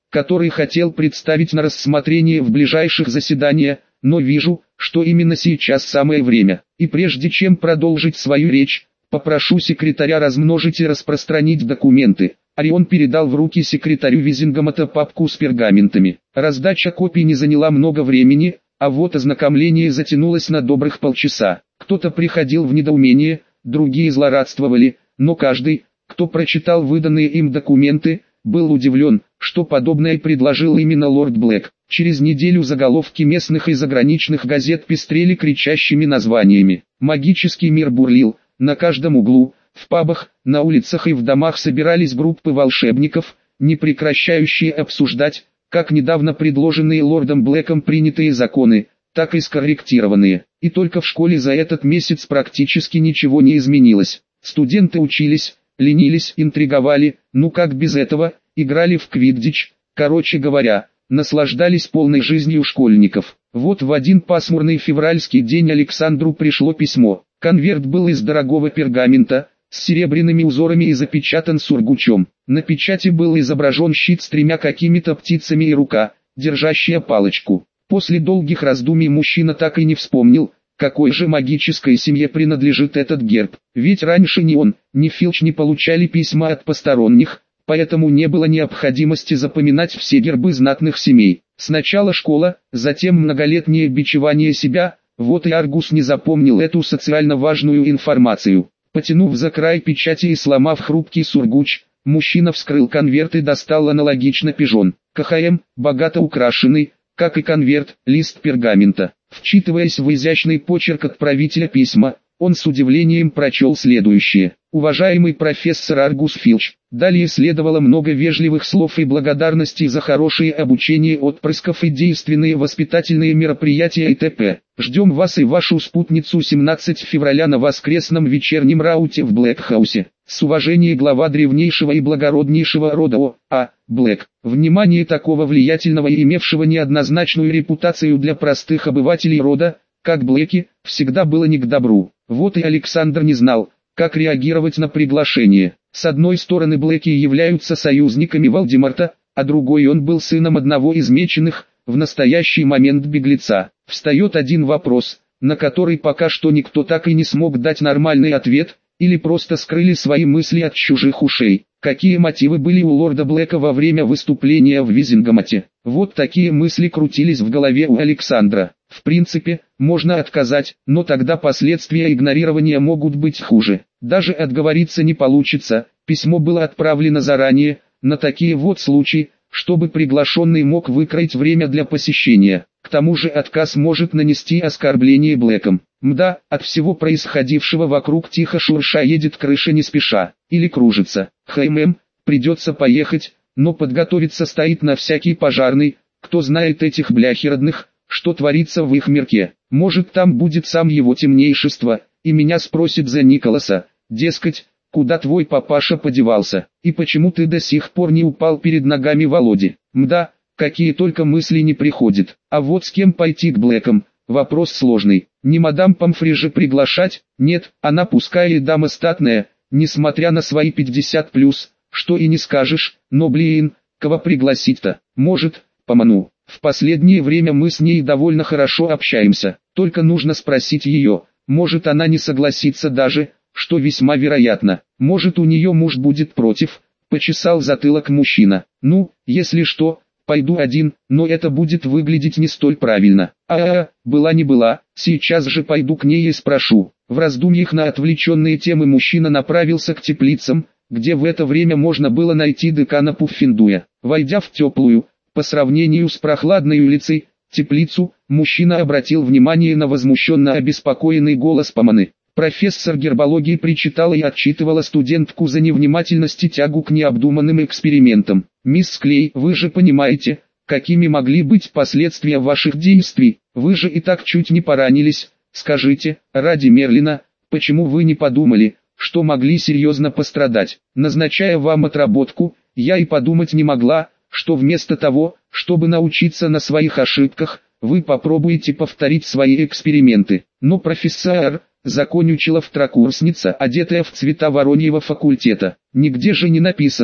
который хотел представить на рассмотрение в ближайших заседаниях, но вижу, что именно сейчас самое время. И прежде чем продолжить свою речь, попрошу секретаря размножить и распространить документы. Орион передал в руки секретарю Визингамата папку с пергаментами. Раздача копий не заняла много времени, а вот ознакомление затянулось на добрых полчаса. Кто-то приходил в недоумение, другие злорадствовали, но каждый, кто прочитал выданные им документы, был удивлен, что подобное предложил именно лорд Блэк. Через неделю заголовки местных и заграничных газет пестрели кричащими названиями. Магический мир бурлил, на каждом углу, в пабах, на улицах и в домах собирались группы волшебников, не прекращающие обсуждать, как недавно предложенные лордом Блэком принятые законы, так и скорректированные. И только в школе за этот месяц практически ничего не изменилось. Студенты учились, ленились, интриговали, ну как без этого, играли в квиддич, короче говоря, наслаждались полной жизнью школьников. Вот в один пасмурный февральский день Александру пришло письмо. Конверт был из дорогого пергамента, с серебряными узорами и запечатан сургучом. На печати был изображен щит с тремя какими-то птицами и рука, держащая палочку. После долгих раздумий мужчина так и не вспомнил, какой же магической семье принадлежит этот герб. Ведь раньше ни он, ни Филч не получали письма от посторонних, поэтому не было необходимости запоминать все гербы знатных семей. Сначала школа, затем многолетнее бичевание себя, вот и Аргус не запомнил эту социально важную информацию. Потянув за край печати и сломав хрупкий сургуч, мужчина вскрыл конверт и достал аналогично пижон. КХМ, богато украшенный, как и конверт, лист пергамента. Вчитываясь в изящный почерк отправителя письма, он с удивлением прочел следующее. «Уважаемый профессор Аргус Филч, далее следовало много вежливых слов и благодарностей за хорошее обучение отпрысков и действенные воспитательные мероприятия и т.п. Ждем вас и вашу спутницу семнадцатого февраля на воскресном вечернем рауте в Блэкхаусе. С уважением глава древнейшего и благороднейшего рода О. А. Блэк». Внимание такого влиятельного и имевшего неоднозначную репутацию для простых обывателей рода, как Блэки, всегда было не к добру. Вот и Александр не знал, как реагировать на приглашение. С одной стороны Блэки являются союзниками Волдеморта, а другой он был сыном одного из меченых, в настоящий момент беглеца. Встает один вопрос, на который пока что никто так и не смог дать нормальный ответ, или просто скрыли свои мысли от чужих ушей. Какие мотивы были у лорда Блэка во время выступления в Визингамате? Вот такие мысли крутились в голове у Александра. В принципе, можно отказать, но тогда последствия игнорирования могут быть хуже. Даже отговориться не получится, письмо было отправлено заранее, на такие вот случаи, чтобы приглашенный мог выкроить время для посещения. К тому же отказ может нанести оскорбление Блэком. Мда, от всего происходившего вокруг тихо шурша едет крыша не спеша, или кружится. ХММ, придется поехать, но подготовиться стоит на всякий пожарный, кто знает этих бляхи-родных, что творится в их мирке. Может там будет сам его темнейшество, и меня спросит за Николаса, дескать, куда твой папаша подевался, и почему ты до сих пор не упал перед ногами Володи. Мда, какие только мысли не приходят. А вот с кем пойти к Блэкам, вопрос сложный. Не мадам Помфри же приглашать, нет, она пускай и дама статная, несмотря на свои пятьдесят плюс, что и не скажешь, но блин, кого пригласить-то? Может, Поману. В последнее время мы с ней довольно хорошо общаемся, только нужно спросить ее, может она не согласится даже, что весьма вероятно. Может у нее муж будет против, почесал затылок мужчина. Ну, если что, пойду один, но это будет выглядеть не столь правильно. А-а-а, была не была, сейчас же пойду к ней и спрошу. В раздумьях на отвлеченные темы мужчина направился к теплицам, где в это время можно было найти декана Пуффендуя. Войдя в теплую, по сравнению с прохладной улицей, теплицу, мужчина обратил внимание на возмущенно обеспокоенный голос Поманы. Профессор гербологии причитала и отчитывала студентку за невнимательность и тягу к необдуманным экспериментам. «Мисс Клей, вы же понимаете, какими могли быть последствия ваших действий, вы же и так чуть не поранились. Скажите, ради Мерлина, почему вы не подумали, что могли серьезно пострадать? Назначая вам отработку, я и подумать не могла, что вместо того, чтобы научиться на своих ошибках, вы попробуете повторить свои эксперименты. Но профессор, законючила второкурсница, одетая в цвета Вороньего факультета, нигде же не написано,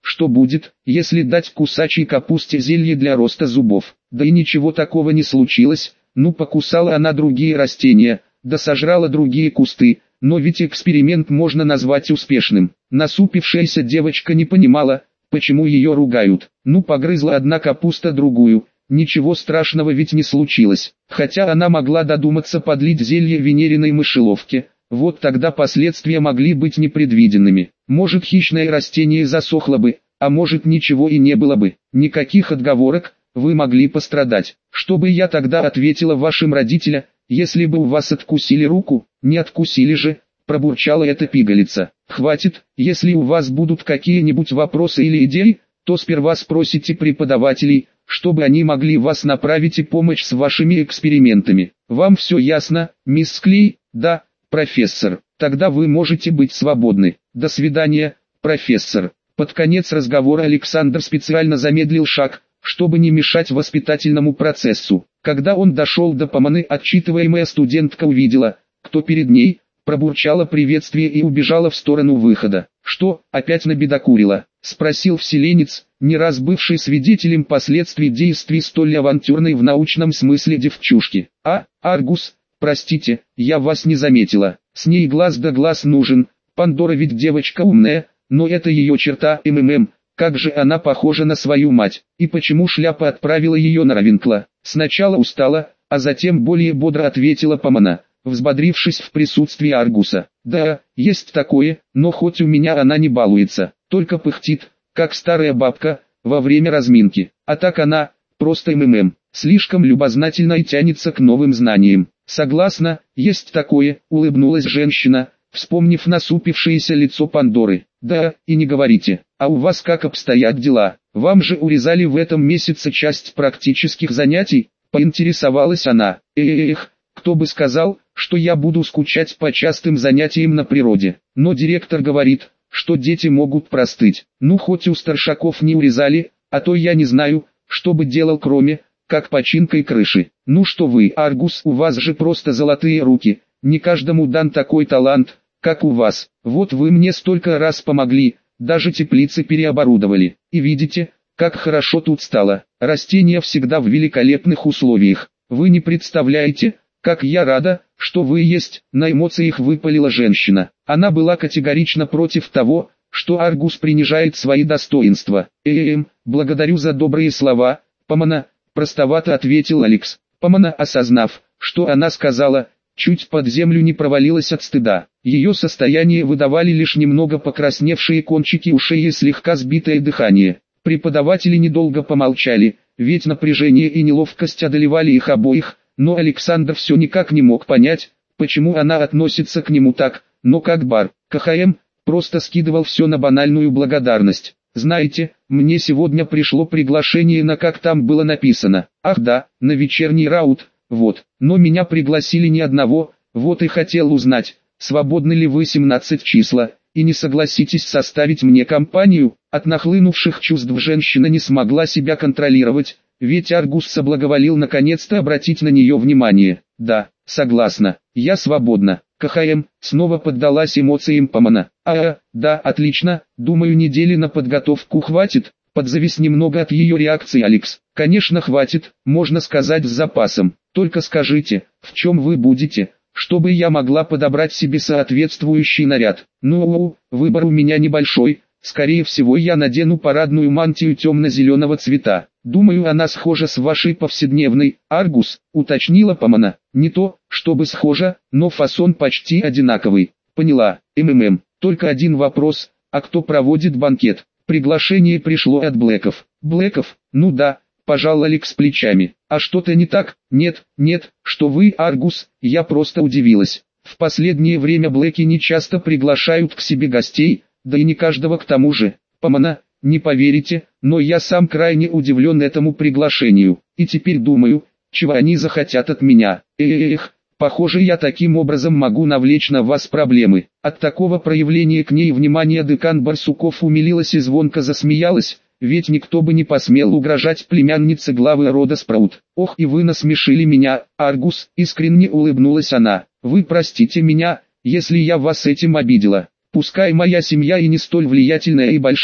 что будет, если дать кусачей капусте зелье для роста зубов. Да и ничего такого не случилось, ну покусала она другие растения, да сожрала другие кусты, но ведь эксперимент можно назвать успешным. Насупившаяся девочка не понимала, почему ее ругают. Ну погрызла одна капуста другую, ничего страшного ведь не случилось. Хотя она могла додуматься подлить зелье венериной мышеловке, вот тогда последствия могли быть непредвиденными. Может хищное растение засохло бы, а может ничего и не было бы. Никаких отговорок, вы могли пострадать. Что бы я тогда ответила вашим родителям, если бы у вас откусили руку? Не откусили же, пробурчала эта пигалица. Хватит, если у вас будут какие-нибудь вопросы или идеи, то сперва спросите преподавателей, чтобы они могли вас направить и помочь с вашими экспериментами. Вам все ясно, мисс Клей? Да, профессор. Тогда вы можете быть свободны. До свидания, профессор. Под конец разговора Александр специально замедлил шаг, чтобы не мешать воспитательному процессу. Когда он дошел до поманы, отчитываемая студентка увидела, кто перед ней, пробурчала приветствие и убежала в сторону выхода. «Что, опять набедокурила?» — спросил вселенец, не раз бывший свидетелем последствий действий столь авантюрной в научном смысле девчушки. «А, Аргус, простите, я вас не заметила. С ней глаз да глаз нужен. Пандора ведь девочка умная, но это ее черта МММ. Как же она похожа на свою мать, и почему шляпа отправила ее на Равенкла?» Сначала устала, а затем более бодро ответила Помана, взбодрившись в присутствии Аргуса. «Да, есть такое, но хоть у меня она не балуется, только пыхтит, как старая бабка, во время разминки. А так она, просто МММ, слишком любознательна и тянется к новым знаниям». «Согласна, есть такое», — улыбнулась женщина, вспомнив насупившееся лицо Пандоры. «Да, и не говорите. А у вас как обстоят дела? Вам же урезали в этом месяце часть практических занятий?» — поинтересовалась она. «Эх, кто бы сказал, что я буду скучать по частым занятиям на природе. Но директор говорит, что дети могут простыть. Ну хоть у старшаков не урезали, а то я не знаю, что бы делал кроме, как починкой крыши. Ну что вы, Аргус, у вас же просто золотые руки, не каждому дан такой талант, как у вас. Вот вы мне столько раз помогли, даже теплицы переоборудовали. И видите, как хорошо тут стало. Растения всегда в великолепных условиях. Вы не представляете, как я рада, что вы есть», — на эмоциях выпалила женщина. Она была категорично против того, что Аргус принижает свои достоинства. «Эм, благодарю за добрые слова, Помана», — простовато ответил Алекс. Помана, осознав, что она сказала, чуть под землю не провалилась от стыда. Ее состояние выдавали лишь немного покрасневшие кончики ушей и слегка сбитое дыхание. Преподаватели недолго помолчали, ведь напряжение и неловкость одолевали их обоих, но Александр все никак не мог понять, почему она относится к нему так, но как бар. КХМ просто скидывал все на банальную благодарность. «Знаете, мне сегодня пришло приглашение на, как там было написано. Ах да, на вечерний раут, вот, но меня пригласили не одного, вот и хотел узнать, свободны ли вы семнадцать числа, и не согласитесь составить мне компанию». От нахлынувших чувств женщина не смогла себя контролировать, ведь Аргус соблаговолил наконец-то обратить на нее внимание. «Да, согласна, я свободна». КХМ снова поддалась эмоциям Помана. «А, да, отлично, думаю, недели на подготовку хватит», — подзавис немного от ее реакции Алекс. «Конечно хватит, можно сказать с запасом. Только скажите, в чем вы будете, чтобы я могла подобрать себе соответствующий наряд». «Ну, выбор у меня небольшой. Скорее всего я надену парадную мантию темно-зеленого цвета. Думаю, она схожа с вашей повседневной, Аргус», — уточнила Помана. «Не то, чтобы схожа, но фасон почти одинаковый». «Поняла, МММ. Только один вопрос, а кто проводит банкет?» Приглашение пришло от Блэков. «Блэков? Ну да», — пожал Алекс плечами. «А что-то не так?» «Нет, нет, что вы, Аргус», — я просто удивилась. «В последнее время Блэки не часто приглашают к себе гостей, да и не каждого к тому же. Помана, не поверите, но я сам крайне удивлен этому приглашению, и теперь думаю, чего они захотят от меня. Эх, похоже, я таким образом могу навлечь на вас проблемы». От такого проявления к ней внимания декан Барсуков умилилась и звонко засмеялась, ведь никто бы не посмел угрожать племяннице главы рода Спраут. «Ох, и вы насмешили меня, Аргус», — искренне улыбнулась она. «Вы простите меня, если я вас этим обидела. Пускай моя семья и не столь влиятельная и большая,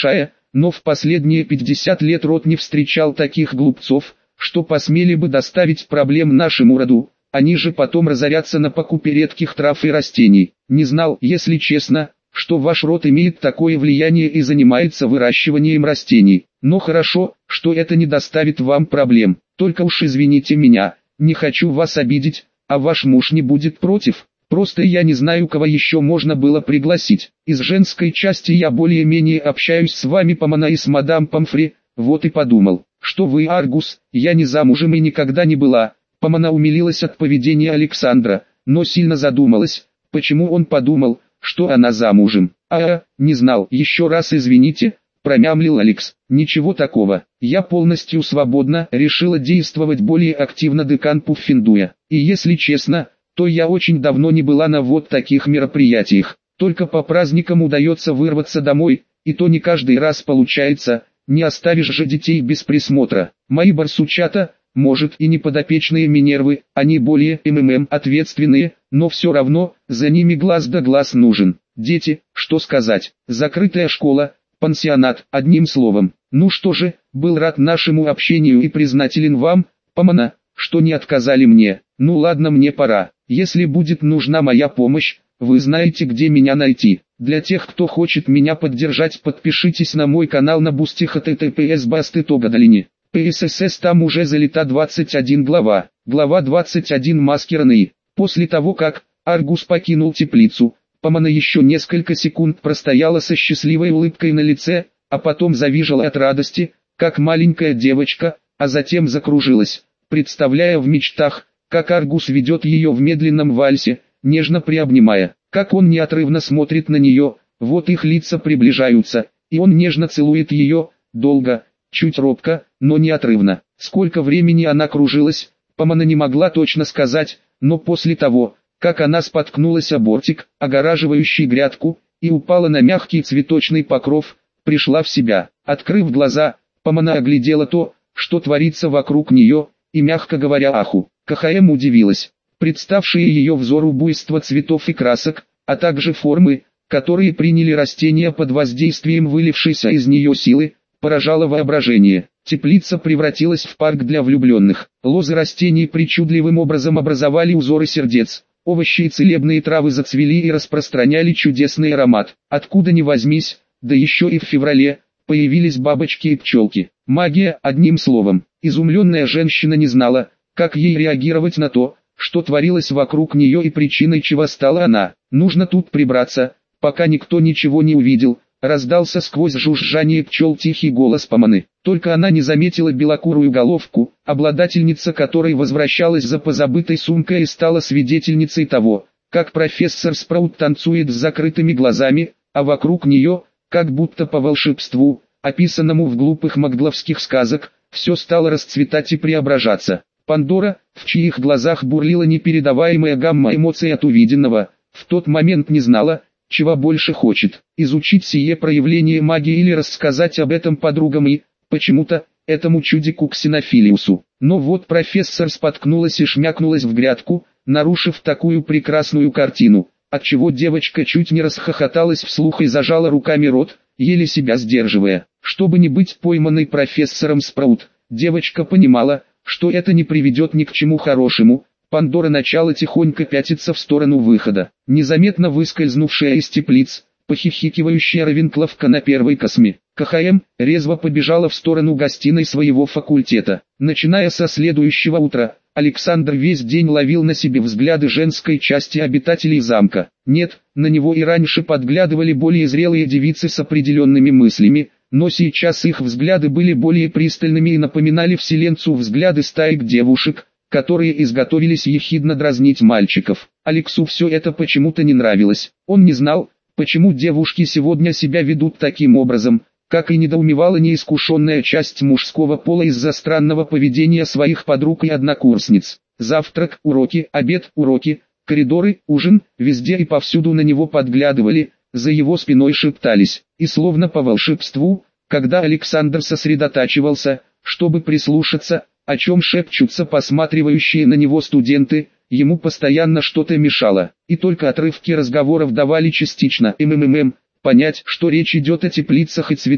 но в последние пятьдесят лет род не встречал таких глупцов, что посмели бы доставить проблем нашему роду. Они же потом разорятся на покупе редких трав и растений. Не знал, если честно, что ваш род имеет такое влияние и занимается выращиванием растений. Но хорошо, что это не доставит вам проблем. Только уж извините меня, не хочу вас обидеть, а ваш муж не будет против. Просто я не знаю, кого еще можно было пригласить. Из женской части я более-менее общаюсь с вами Помана и с мадам Помфри, вот и подумал, что вы Аргус, я не замужем и никогда не была. Помана умилилась от поведения Александра, но сильно задумалась, почему он подумал, что она замужем. А, не знал, еще раз извините, промямлил Алекс. Ничего такого, я полностью свободна, решила действовать более активно декан Пуффендуя. И если честно, то я очень давно не была на вот таких мероприятиях. Только по праздникам удается вырваться домой, и то не каждый раз получается, не оставишь же детей без присмотра. Мои барсучата, может и не подопечные Минервы, они более МММ ответственные, но все равно, за ними глаз да глаз нужен. Дети, что сказать, закрытая школа, пансионат, одним словом. Ну что же, был рад нашему общению и признателен вам, Помана, что не отказали мне. Ну ладно, мне пора. Если будет нужна моя помощь, вы знаете, где меня найти. Для тех, кто хочет меня поддержать, подпишитесь на мой канал на Бусти эйч ти ти пи эс басты тогодалини. ПСС там уже залита двадцать один глава. Глава двадцать один маскированный. После того как Аргус покинул теплицу, Помана еще несколько секунд простояла со счастливой улыбкой на лице, а потом завизжала от радости, как маленькая девочка, а затем закружилась, представляя в мечтах, как Аргус ведет ее в медленном вальсе, нежно приобнимая, как он неотрывно смотрит на нее, вот их лица приближаются, и он нежно целует ее, долго, чуть робко, но неотрывно. Сколько времени она кружилась, Помана не могла точно сказать, но после того, как она споткнулась о бортик, огораживающий грядку, и упала на мягкий цветочный покров, пришла в себя. Открыв глаза, Помана оглядела то, что творится вокруг нее, и мягко говоря аху. КХМ удивилась. Представшие ее взору буйство цветов и красок, а также формы, которые приняли растения под воздействием вылившейся из нее силы, поражало воображение. Теплица превратилась в парк для влюбленных. Лозы растений причудливым образом образовали узоры сердец. Овощи и целебные травы зацвели и распространяли чудесный аромат. Откуда ни возьмись, да еще и в феврале, появились бабочки и пчелки. Магия, одним словом. Изумленная женщина не знала, как ей реагировать на то, что творилось вокруг нее и причиной чего стала она. Нужно тут прибраться, пока никто ничего не увидел. Раздался сквозь жужжание пчел тихий голос Поманы. Только она не заметила белокурую головку, обладательница которой возвращалась за позабытой сумкой и стала свидетельницей того, как профессор Спраут танцует с закрытыми глазами, а вокруг нее, как будто по волшебству, описанному в глупых магловских сказок, все стало расцветать и преображаться. Пандора, в чьих глазах бурлила непередаваемая гамма эмоций от увиденного, в тот момент не знала, чего больше хочет: изучить сие проявление магии или рассказать об этом подругам и, почему-то, этому чудику Ксенофилиусу. Но вот профессор споткнулась и шмякнулась в грядку, нарушив такую прекрасную картину, отчего девочка чуть не расхохоталась вслух и зажала руками рот, еле себя сдерживая. Чтобы не быть пойманной профессором Спраут, девочка понимала, что это не приведет ни к чему хорошему. Пандора начала тихонько пятиться в сторону выхода. Незаметно выскользнувшая из теплиц, похихикивающая Равенкловка на первой косме, КХМ, резво побежала в сторону гостиной своего факультета. Начиная со следующего утра, Александр весь день ловил на себе взгляды женской части обитателей замка. Нет, на него и раньше подглядывали более зрелые девицы с определенными мыслями, но сейчас их взгляды были более пристальными и напоминали вселенцу взгляды стаек девушек, которые изготовились ехидно дразнить мальчиков. Алексу все это почему-то не нравилось. Он не знал, почему девушки сегодня себя ведут таким образом, как и недоумевала неискушенная часть мужского пола из-за странного поведения своих подруг и однокурсниц. Завтрак, уроки, обед, уроки, коридоры, ужин, везде и повсюду на него подглядывали, за его спиной шептались. И словно по волшебству, когда Александр сосредотачивался, чтобы прислушаться, о чем шепчутся посматривающие на него студенты, ему постоянно что-то мешало, и только отрывки разговоров давали частично МММ понять, что речь идет о теплицах и цветах.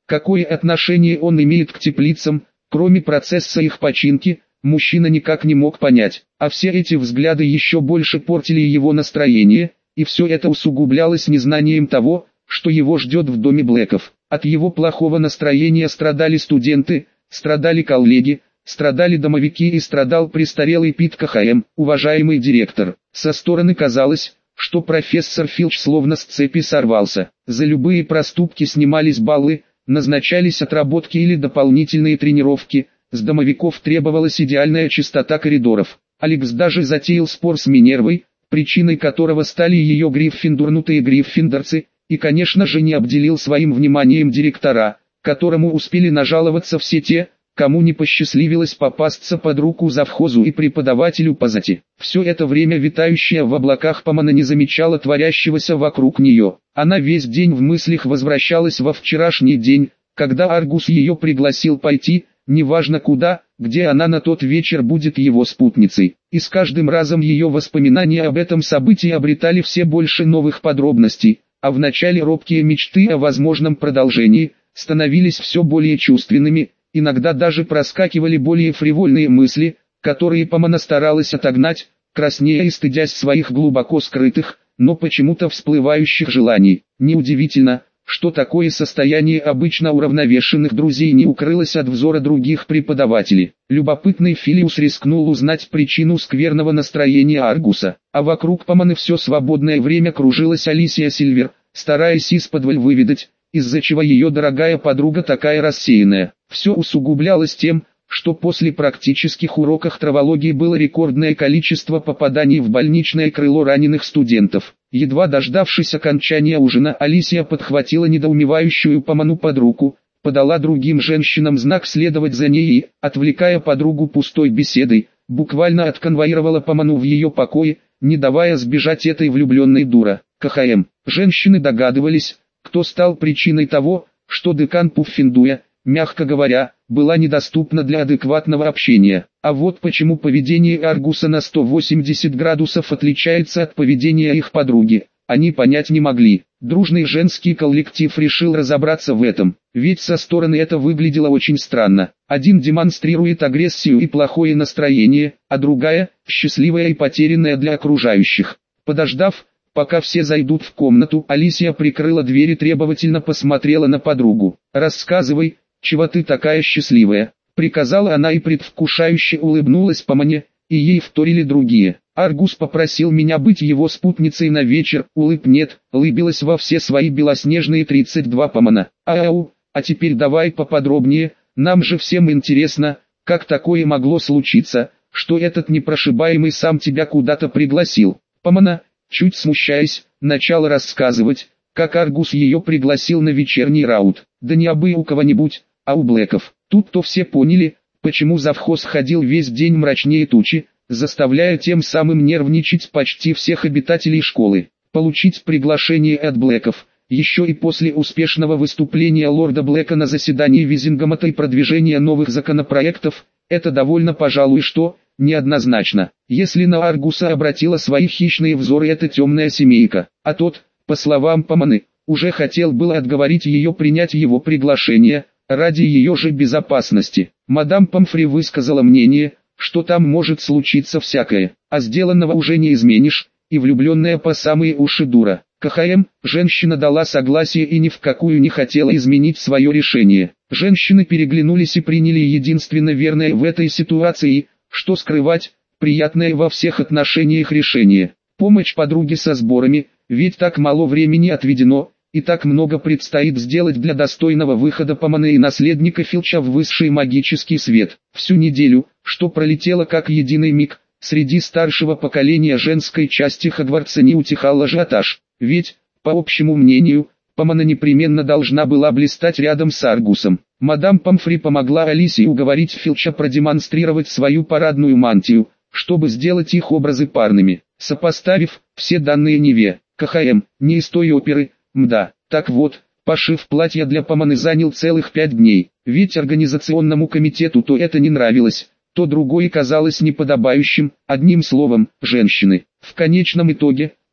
Какое отношение он имеет к теплицам, кроме процесса их починки, мужчина никак не мог понять. А все эти взгляды еще больше портили его настроение, и все это усугублялось незнанием того, что его ждет в доме Блэков. От его плохого настроения страдали студенты, страдали коллеги, страдали домовики и страдал престарелый Пит КХМ, уважаемый директор. Со стороны казалось, что профессор Филч словно с цепи сорвался. За любые проступки снимались баллы, назначались отработки или дополнительные тренировки, с домовиков требовалась идеальная чистота коридоров. Алекс даже затеял спор с Минервой, причиной которого стали ее гриффиндорнутые гриффиндорцы, и конечно же не обделил своим вниманием директора, которому успели нажаловаться все те, кому не посчастливилось попасться под руку завхозу и преподавателю по зати. Все это время витающая в облаках Помана не замечала творящегося вокруг нее. Она весь день в мыслях возвращалась во вчерашний день, когда Аргус ее пригласил пойти, неважно куда, где она на тот вечер будет его спутницей. И с каждым разом ее воспоминания об этом событии обретали все больше новых подробностей, а в начале робкие мечты о возможном продолжении становились все более чувственными. Иногда даже проскакивали более фривольные мысли, которые Помана старалась отогнать, краснея и стыдясь своих глубоко скрытых, но почему-то всплывающих желаний. Неудивительно, что такое состояние обычно уравновешенных друзей не укрылось от взора других преподавателей. Любопытный Филиус рискнул узнать причину скверного настроения Аргуса, а вокруг Поманы все свободное время кружилась Алисия Сильвер, стараясь исподволь выведать, из-за чего ее дорогая подруга такая рассеянная. Все усугублялось тем, что после практических уроков травологии было рекордное количество попаданий в больничное крыло раненых студентов. Едва дождавшись окончания ужина, Алисия подхватила недоумевающую Поману под руку, подала другим женщинам знак следовать за ней и, отвлекая подругу пустой беседой, буквально отконвоировала Поману в ее покое, не давая сбежать этой влюбленной дура. КХМ. Женщины догадывались, кто стал причиной того, что декан Пуффиндуя, мягко говоря, была недоступна для адекватного общения. А вот почему поведение Аргуса на сто восемьдесят градусов отличается от поведения их подруги, они понять не могли. Дружный женский коллектив решил разобраться в этом, ведь со стороны это выглядело очень странно. Один демонстрирует агрессию и плохое настроение, а другая – счастливая и потерянная для окружающих. Подождав, пока все зайдут в комнату, Алисия прикрыла дверь и требовательно посмотрела на подругу. «Рассказывай, чего ты такая счастливая?» — приказала она и предвкушающе улыбнулась Помане, и ей вторили другие. «Аргус попросил меня быть его спутницей на вечер, улыб нет», — улыбилась во все свои белоснежные тридцать два Помана. «Ау, а теперь давай поподробнее, нам же всем интересно, как такое могло случиться, что этот непрошибаемый сам тебя куда-то пригласил». Помана, чуть смущаясь, начала рассказывать, как Аргус ее пригласил на вечерний раут. Да не абы у кого-нибудь, а у Блэков. Тут-то все поняли, почему завхоз ходил весь день мрачнее тучи, заставляя тем самым нервничать почти всех обитателей школы. Получить приглашение от Блэков, еще и после успешного выступления лорда Блэка на заседании Визингамата и продвижения новых законопроектов, это довольно, пожалуй, что неоднозначно. Если на Аргуса обратила свои хищные взоры эта темная семейка, а тот, по словам Поманы, уже хотел было отговорить ее принять его приглашение, ради ее же безопасности. Мадам Помфри высказала мнение, что там может случиться всякое, а сделанного уже не изменишь, и влюбленная по самые уши дура. КХМ, женщина дала согласие и ни в какую не хотела изменить свое решение. Женщины переглянулись и приняли единственно верное в этой ситуации, что скрывать, приятное во всех отношениях решение. Помощь подруге со сборами, ведь так мало времени отведено, и так много предстоит сделать для достойного выхода Поманы и наследника Филча в высший магический свет. Всю неделю, что пролетело как единый миг, среди старшего поколения женской части Хогвартса не утихал ажиотаж, ведь, по общему мнению, Помана непременно должна была блистать рядом с Аргусом. Мадам Помфри помогла Алисии уговорить Филча продемонстрировать свою парадную мантию, чтобы сделать их образы парными. Сопоставив все данные Неве, КХМ, не из той оперы, мда. Так вот, пошив платья для Поманы занял целых пять дней, ведь организационному комитету то это не нравилось, то другое казалось неподобающим, одним словом, женщины. В конечном итоге,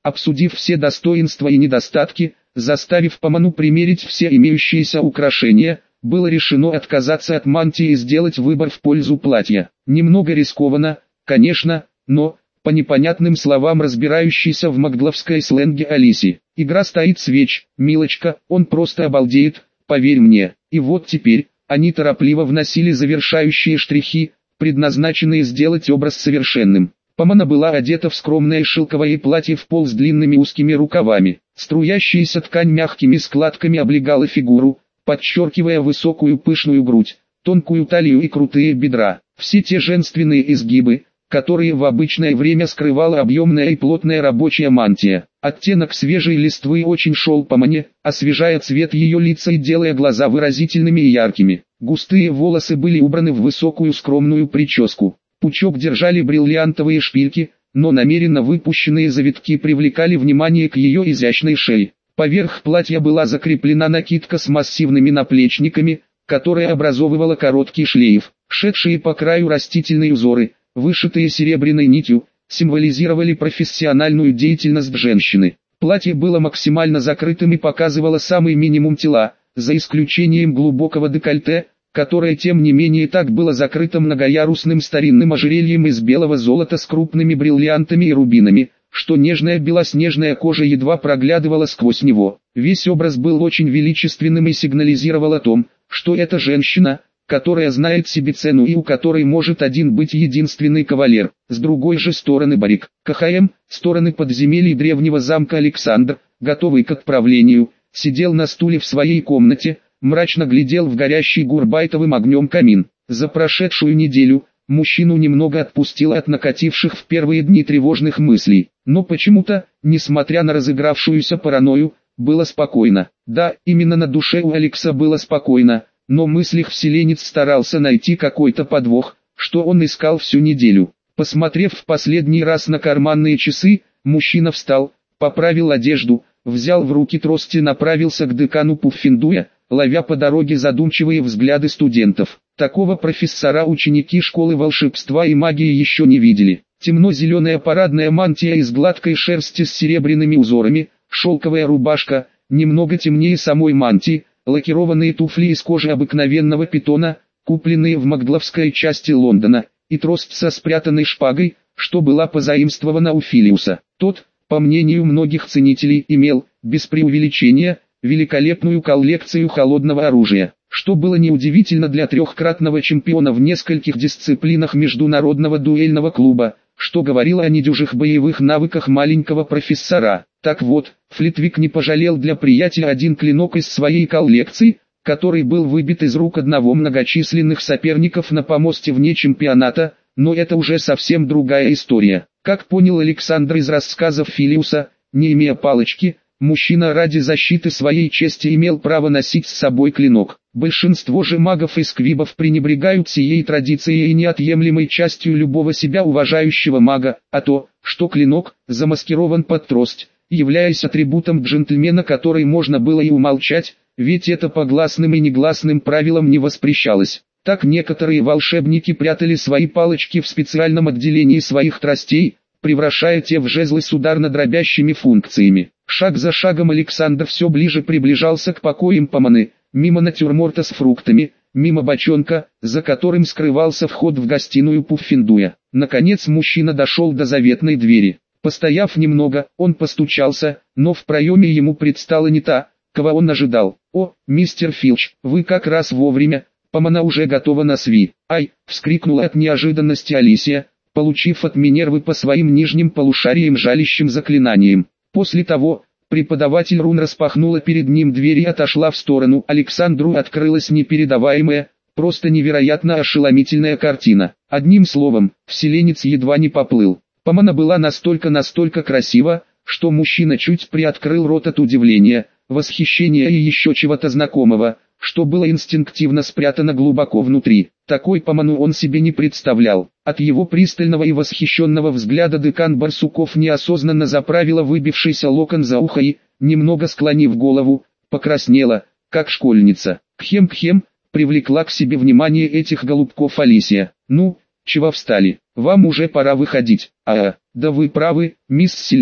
Обсудив все достоинства и недостатки, заставив Поману примерить все имеющиеся украшения, было решено отказаться от мантии и сделать выбор в пользу платья. Немного рискованно, конечно, но, по непонятным словам разбирающейся в магдловской сленге Алисе, игра стоит свеч, милочка, он просто обалдеет, поверь мне. И вот теперь, они торопливо вносили завершающие штрихи, предназначенные сделать образ совершенным. Помана была одета в скромное шелковое платье в пол с длинными узкими рукавами. Струящаяся ткань мягкими складками облегала фигуру, подчеркивая высокую пышную грудь, тонкую талию и крутые бедра. Все те женственные изгибы, которые в обычное время скрывала объемная и плотная рабочая мантия. Оттенок свежей листвы очень шел Помане, освежая цвет ее лица и делая глаза выразительными и яркими. Густые волосы были убраны в высокую скромную прическу. Пучок держали бриллиантовые шпильки, но намеренно выпущенные завитки привлекали внимание к ее изящной шее. Поверх платья была закреплена накидка с массивными наплечниками, которая образовывала короткий шлейф. Шедшие по краю растительные узоры, вышитые серебряной нитью, символизировали профессиональную деятельность женщины. Платье было максимально закрытым и показывало самый минимум тела, за исключением глубокого декольте, которое тем не менее так было закрыто многоярусным старинным ожерельем из белого золота с крупными бриллиантами и рубинами, что нежная белоснежная кожа едва проглядывала сквозь него. Весь образ был очень величественным и сигнализировал о том, что это женщина, которая знает себе цену и у которой может один быть единственный кавалер. С другой же стороны Барик, КХМ, стороны подземелий древнего замка Александр, готовый к отправлению, сидел на стуле в своей комнате, мрачно глядел в горящий гурбайтовым огнем камин. За прошедшую неделю, мужчину немного отпустило от накативших в первые дни тревожных мыслей, но почему-то, несмотря на разыгравшуюся паранойю, было спокойно. Да, именно на душе у Алекса было спокойно, но в мыслях вселенец старался найти какой-то подвох, что он искал всю неделю. Посмотрев в последний раз на карманные часы, мужчина встал, поправил одежду, взял в руки трость и направился к декану Пуффендуя, ловя по дороге задумчивые взгляды студентов. Такого профессора ученики школы волшебства и магии еще не видели. Темно-зеленая парадная мантия из гладкой шерсти с серебряными узорами, шелковая рубашка, немного темнее самой мантии, лакированные туфли из кожи обыкновенного питона, купленные в магдловской части Лондона, и трость со спрятанной шпагой, что была позаимствована у Филиуса. Тот, по мнению многих ценителей, имел, без преувеличения, великолепную коллекцию холодного оружия, что было неудивительно для трехкратного чемпиона в нескольких дисциплинах международного дуэльного клуба, что говорило о недюжих боевых навыках маленького профессора. Так вот, Флитвик не пожалел для приятеля один клинок из своей коллекции, который был выбит из рук одного многочисленных соперников на помосте вне чемпионата, но это уже совсем другая история. Как понял Александр из рассказов Филиуса, не имея палочки, мужчина ради защиты своей чести имел право носить с собой клинок. Большинство же магов и сквибов пренебрегают сией традицией и неотъемлемой частью любого себя уважающего мага, а то, что клинок замаскирован под трость, являясь атрибутом джентльмена, который можно было и умолчать, ведь это по гласным и негласным правилам не воспрещалось. Так некоторые волшебники прятали свои палочки в специальном отделении своих тростей, превращая те в жезлы с ударно-дробящими функциями. Шаг за шагом Александр все ближе приближался к покоям Поманы, мимо натюрморта с фруктами, мимо бочонка, за которым скрывался вход в гостиную Пуффендуя. Наконец мужчина дошел до заветной двери. Постояв немного, он постучался, но в проеме ему предстала не та, кого он ожидал. «О, мистер Филч, вы как раз вовремя, Помана уже готова на сви». «Ай!» — вскрикнула от неожиданности Алисия, получив от Минервы по своим нижним полушариям жалящим заклинанием. После того, преподаватель рун распахнула перед ним дверь и отошла в сторону. Александру открылась непередаваемая, просто невероятно ошеломительная картина. Одним словом, вселенец едва не поплыл. Помана была настолько-настолько красива, что мужчина чуть приоткрыл рот от удивления, восхищения и еще чего-то знакомого, что было инстинктивно спрятано глубоко внутри. Такой Поману он себе не представлял. От его пристального и восхищенного взгляда декан Барсуков неосознанно заправила выбившийся локон за ухо и, немного склонив голову, покраснела, как школьница. «Кхем-кхем», привлекла к себе внимание этих голубков Алисия. «Ну, чего встали? Вам уже пора выходить». «А, да вы правы, мисс Сильвер»,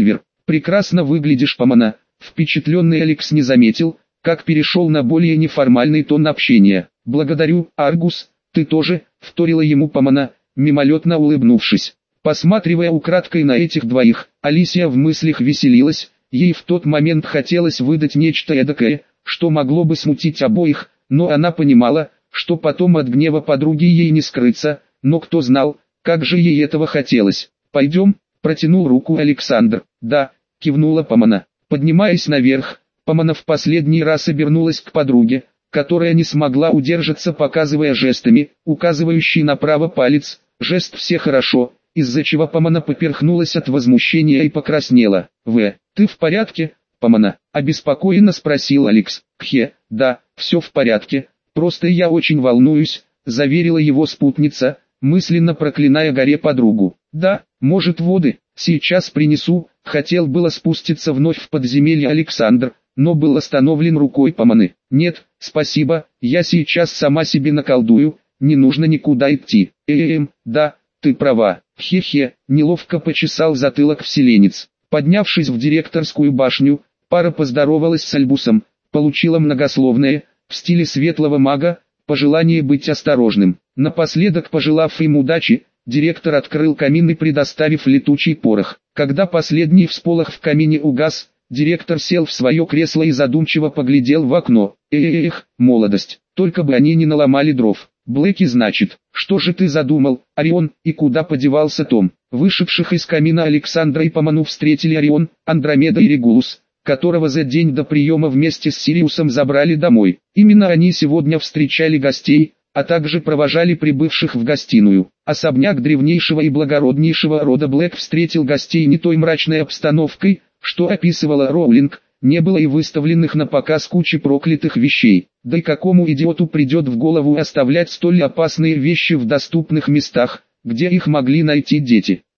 Прекрасно выглядишь, Помона. Впечатленный Алекс не заметил, как перешел на более неформальный тон общения. «Благодарю, Аргус, ты тоже», — вторила ему Помона, мимолетно улыбнувшись. Посматривая украдкой на этих двоих, Алисия в мыслях веселилась, ей в тот момент хотелось выдать нечто эдакое, что могло бы смутить обоих, но она понимала, что потом от гнева подруги ей не скрыться, но кто знал, как же ей этого хотелось. «Пойдем», — протянул руку Александр. «Да», — кивнула Помона. Поднимаясь наверх, Помона в последний раз обернулась к подруге, которая не смогла удержаться, показывая жестами, указывающий направо палец, жест «все хорошо», из-за чего Помона поперхнулась от возмущения и покраснела. «В, ты в порядке, Помона?» – обеспокоенно спросил Алекс. «Кхе, да, все в порядке, просто я очень волнуюсь», – заверила его спутница, мысленно проклиная горе подругу. «Да, может, воды, сейчас принесу», – хотел было спуститься вновь в подземелье Александр, но был остановлен рукой Помоны. «Нет, спасибо, я сейчас сама себе наколдую, не нужно никуда идти». «Эм, да, ты права». Хе-хе, неловко почесал затылок вселенец. Поднявшись в директорскую башню, пара поздоровалась с Альбусом, получила многословное, в стиле светлого мага, пожелание быть осторожным. Напоследок, пожелав им удачи, директор открыл камин и предоставив летучий порох. Когда последний всполох в камине угас, директор сел в свое кресло и задумчиво поглядел в окно. «Эх, молодость, только бы они не наломали дров». «Блэки, значит, что же ты задумал, Орион, и куда подевался Том?» Вышедших из камина Александра и Помону встретили Орион, Андромеда и Регулус, которого за день до приема вместе с Сириусом забрали домой. Именно они сегодня встречали гостей, а также провожали прибывших в гостиную. Особняк древнейшего и благороднейшего рода Блэк встретил гостей не той мрачной обстановкой, что описывала Роулинг. Не было и выставленных на показ кучи проклятых вещей. Да и какому идиоту придет в голову оставлять столь опасные вещи в доступных местах, где их могли найти дети?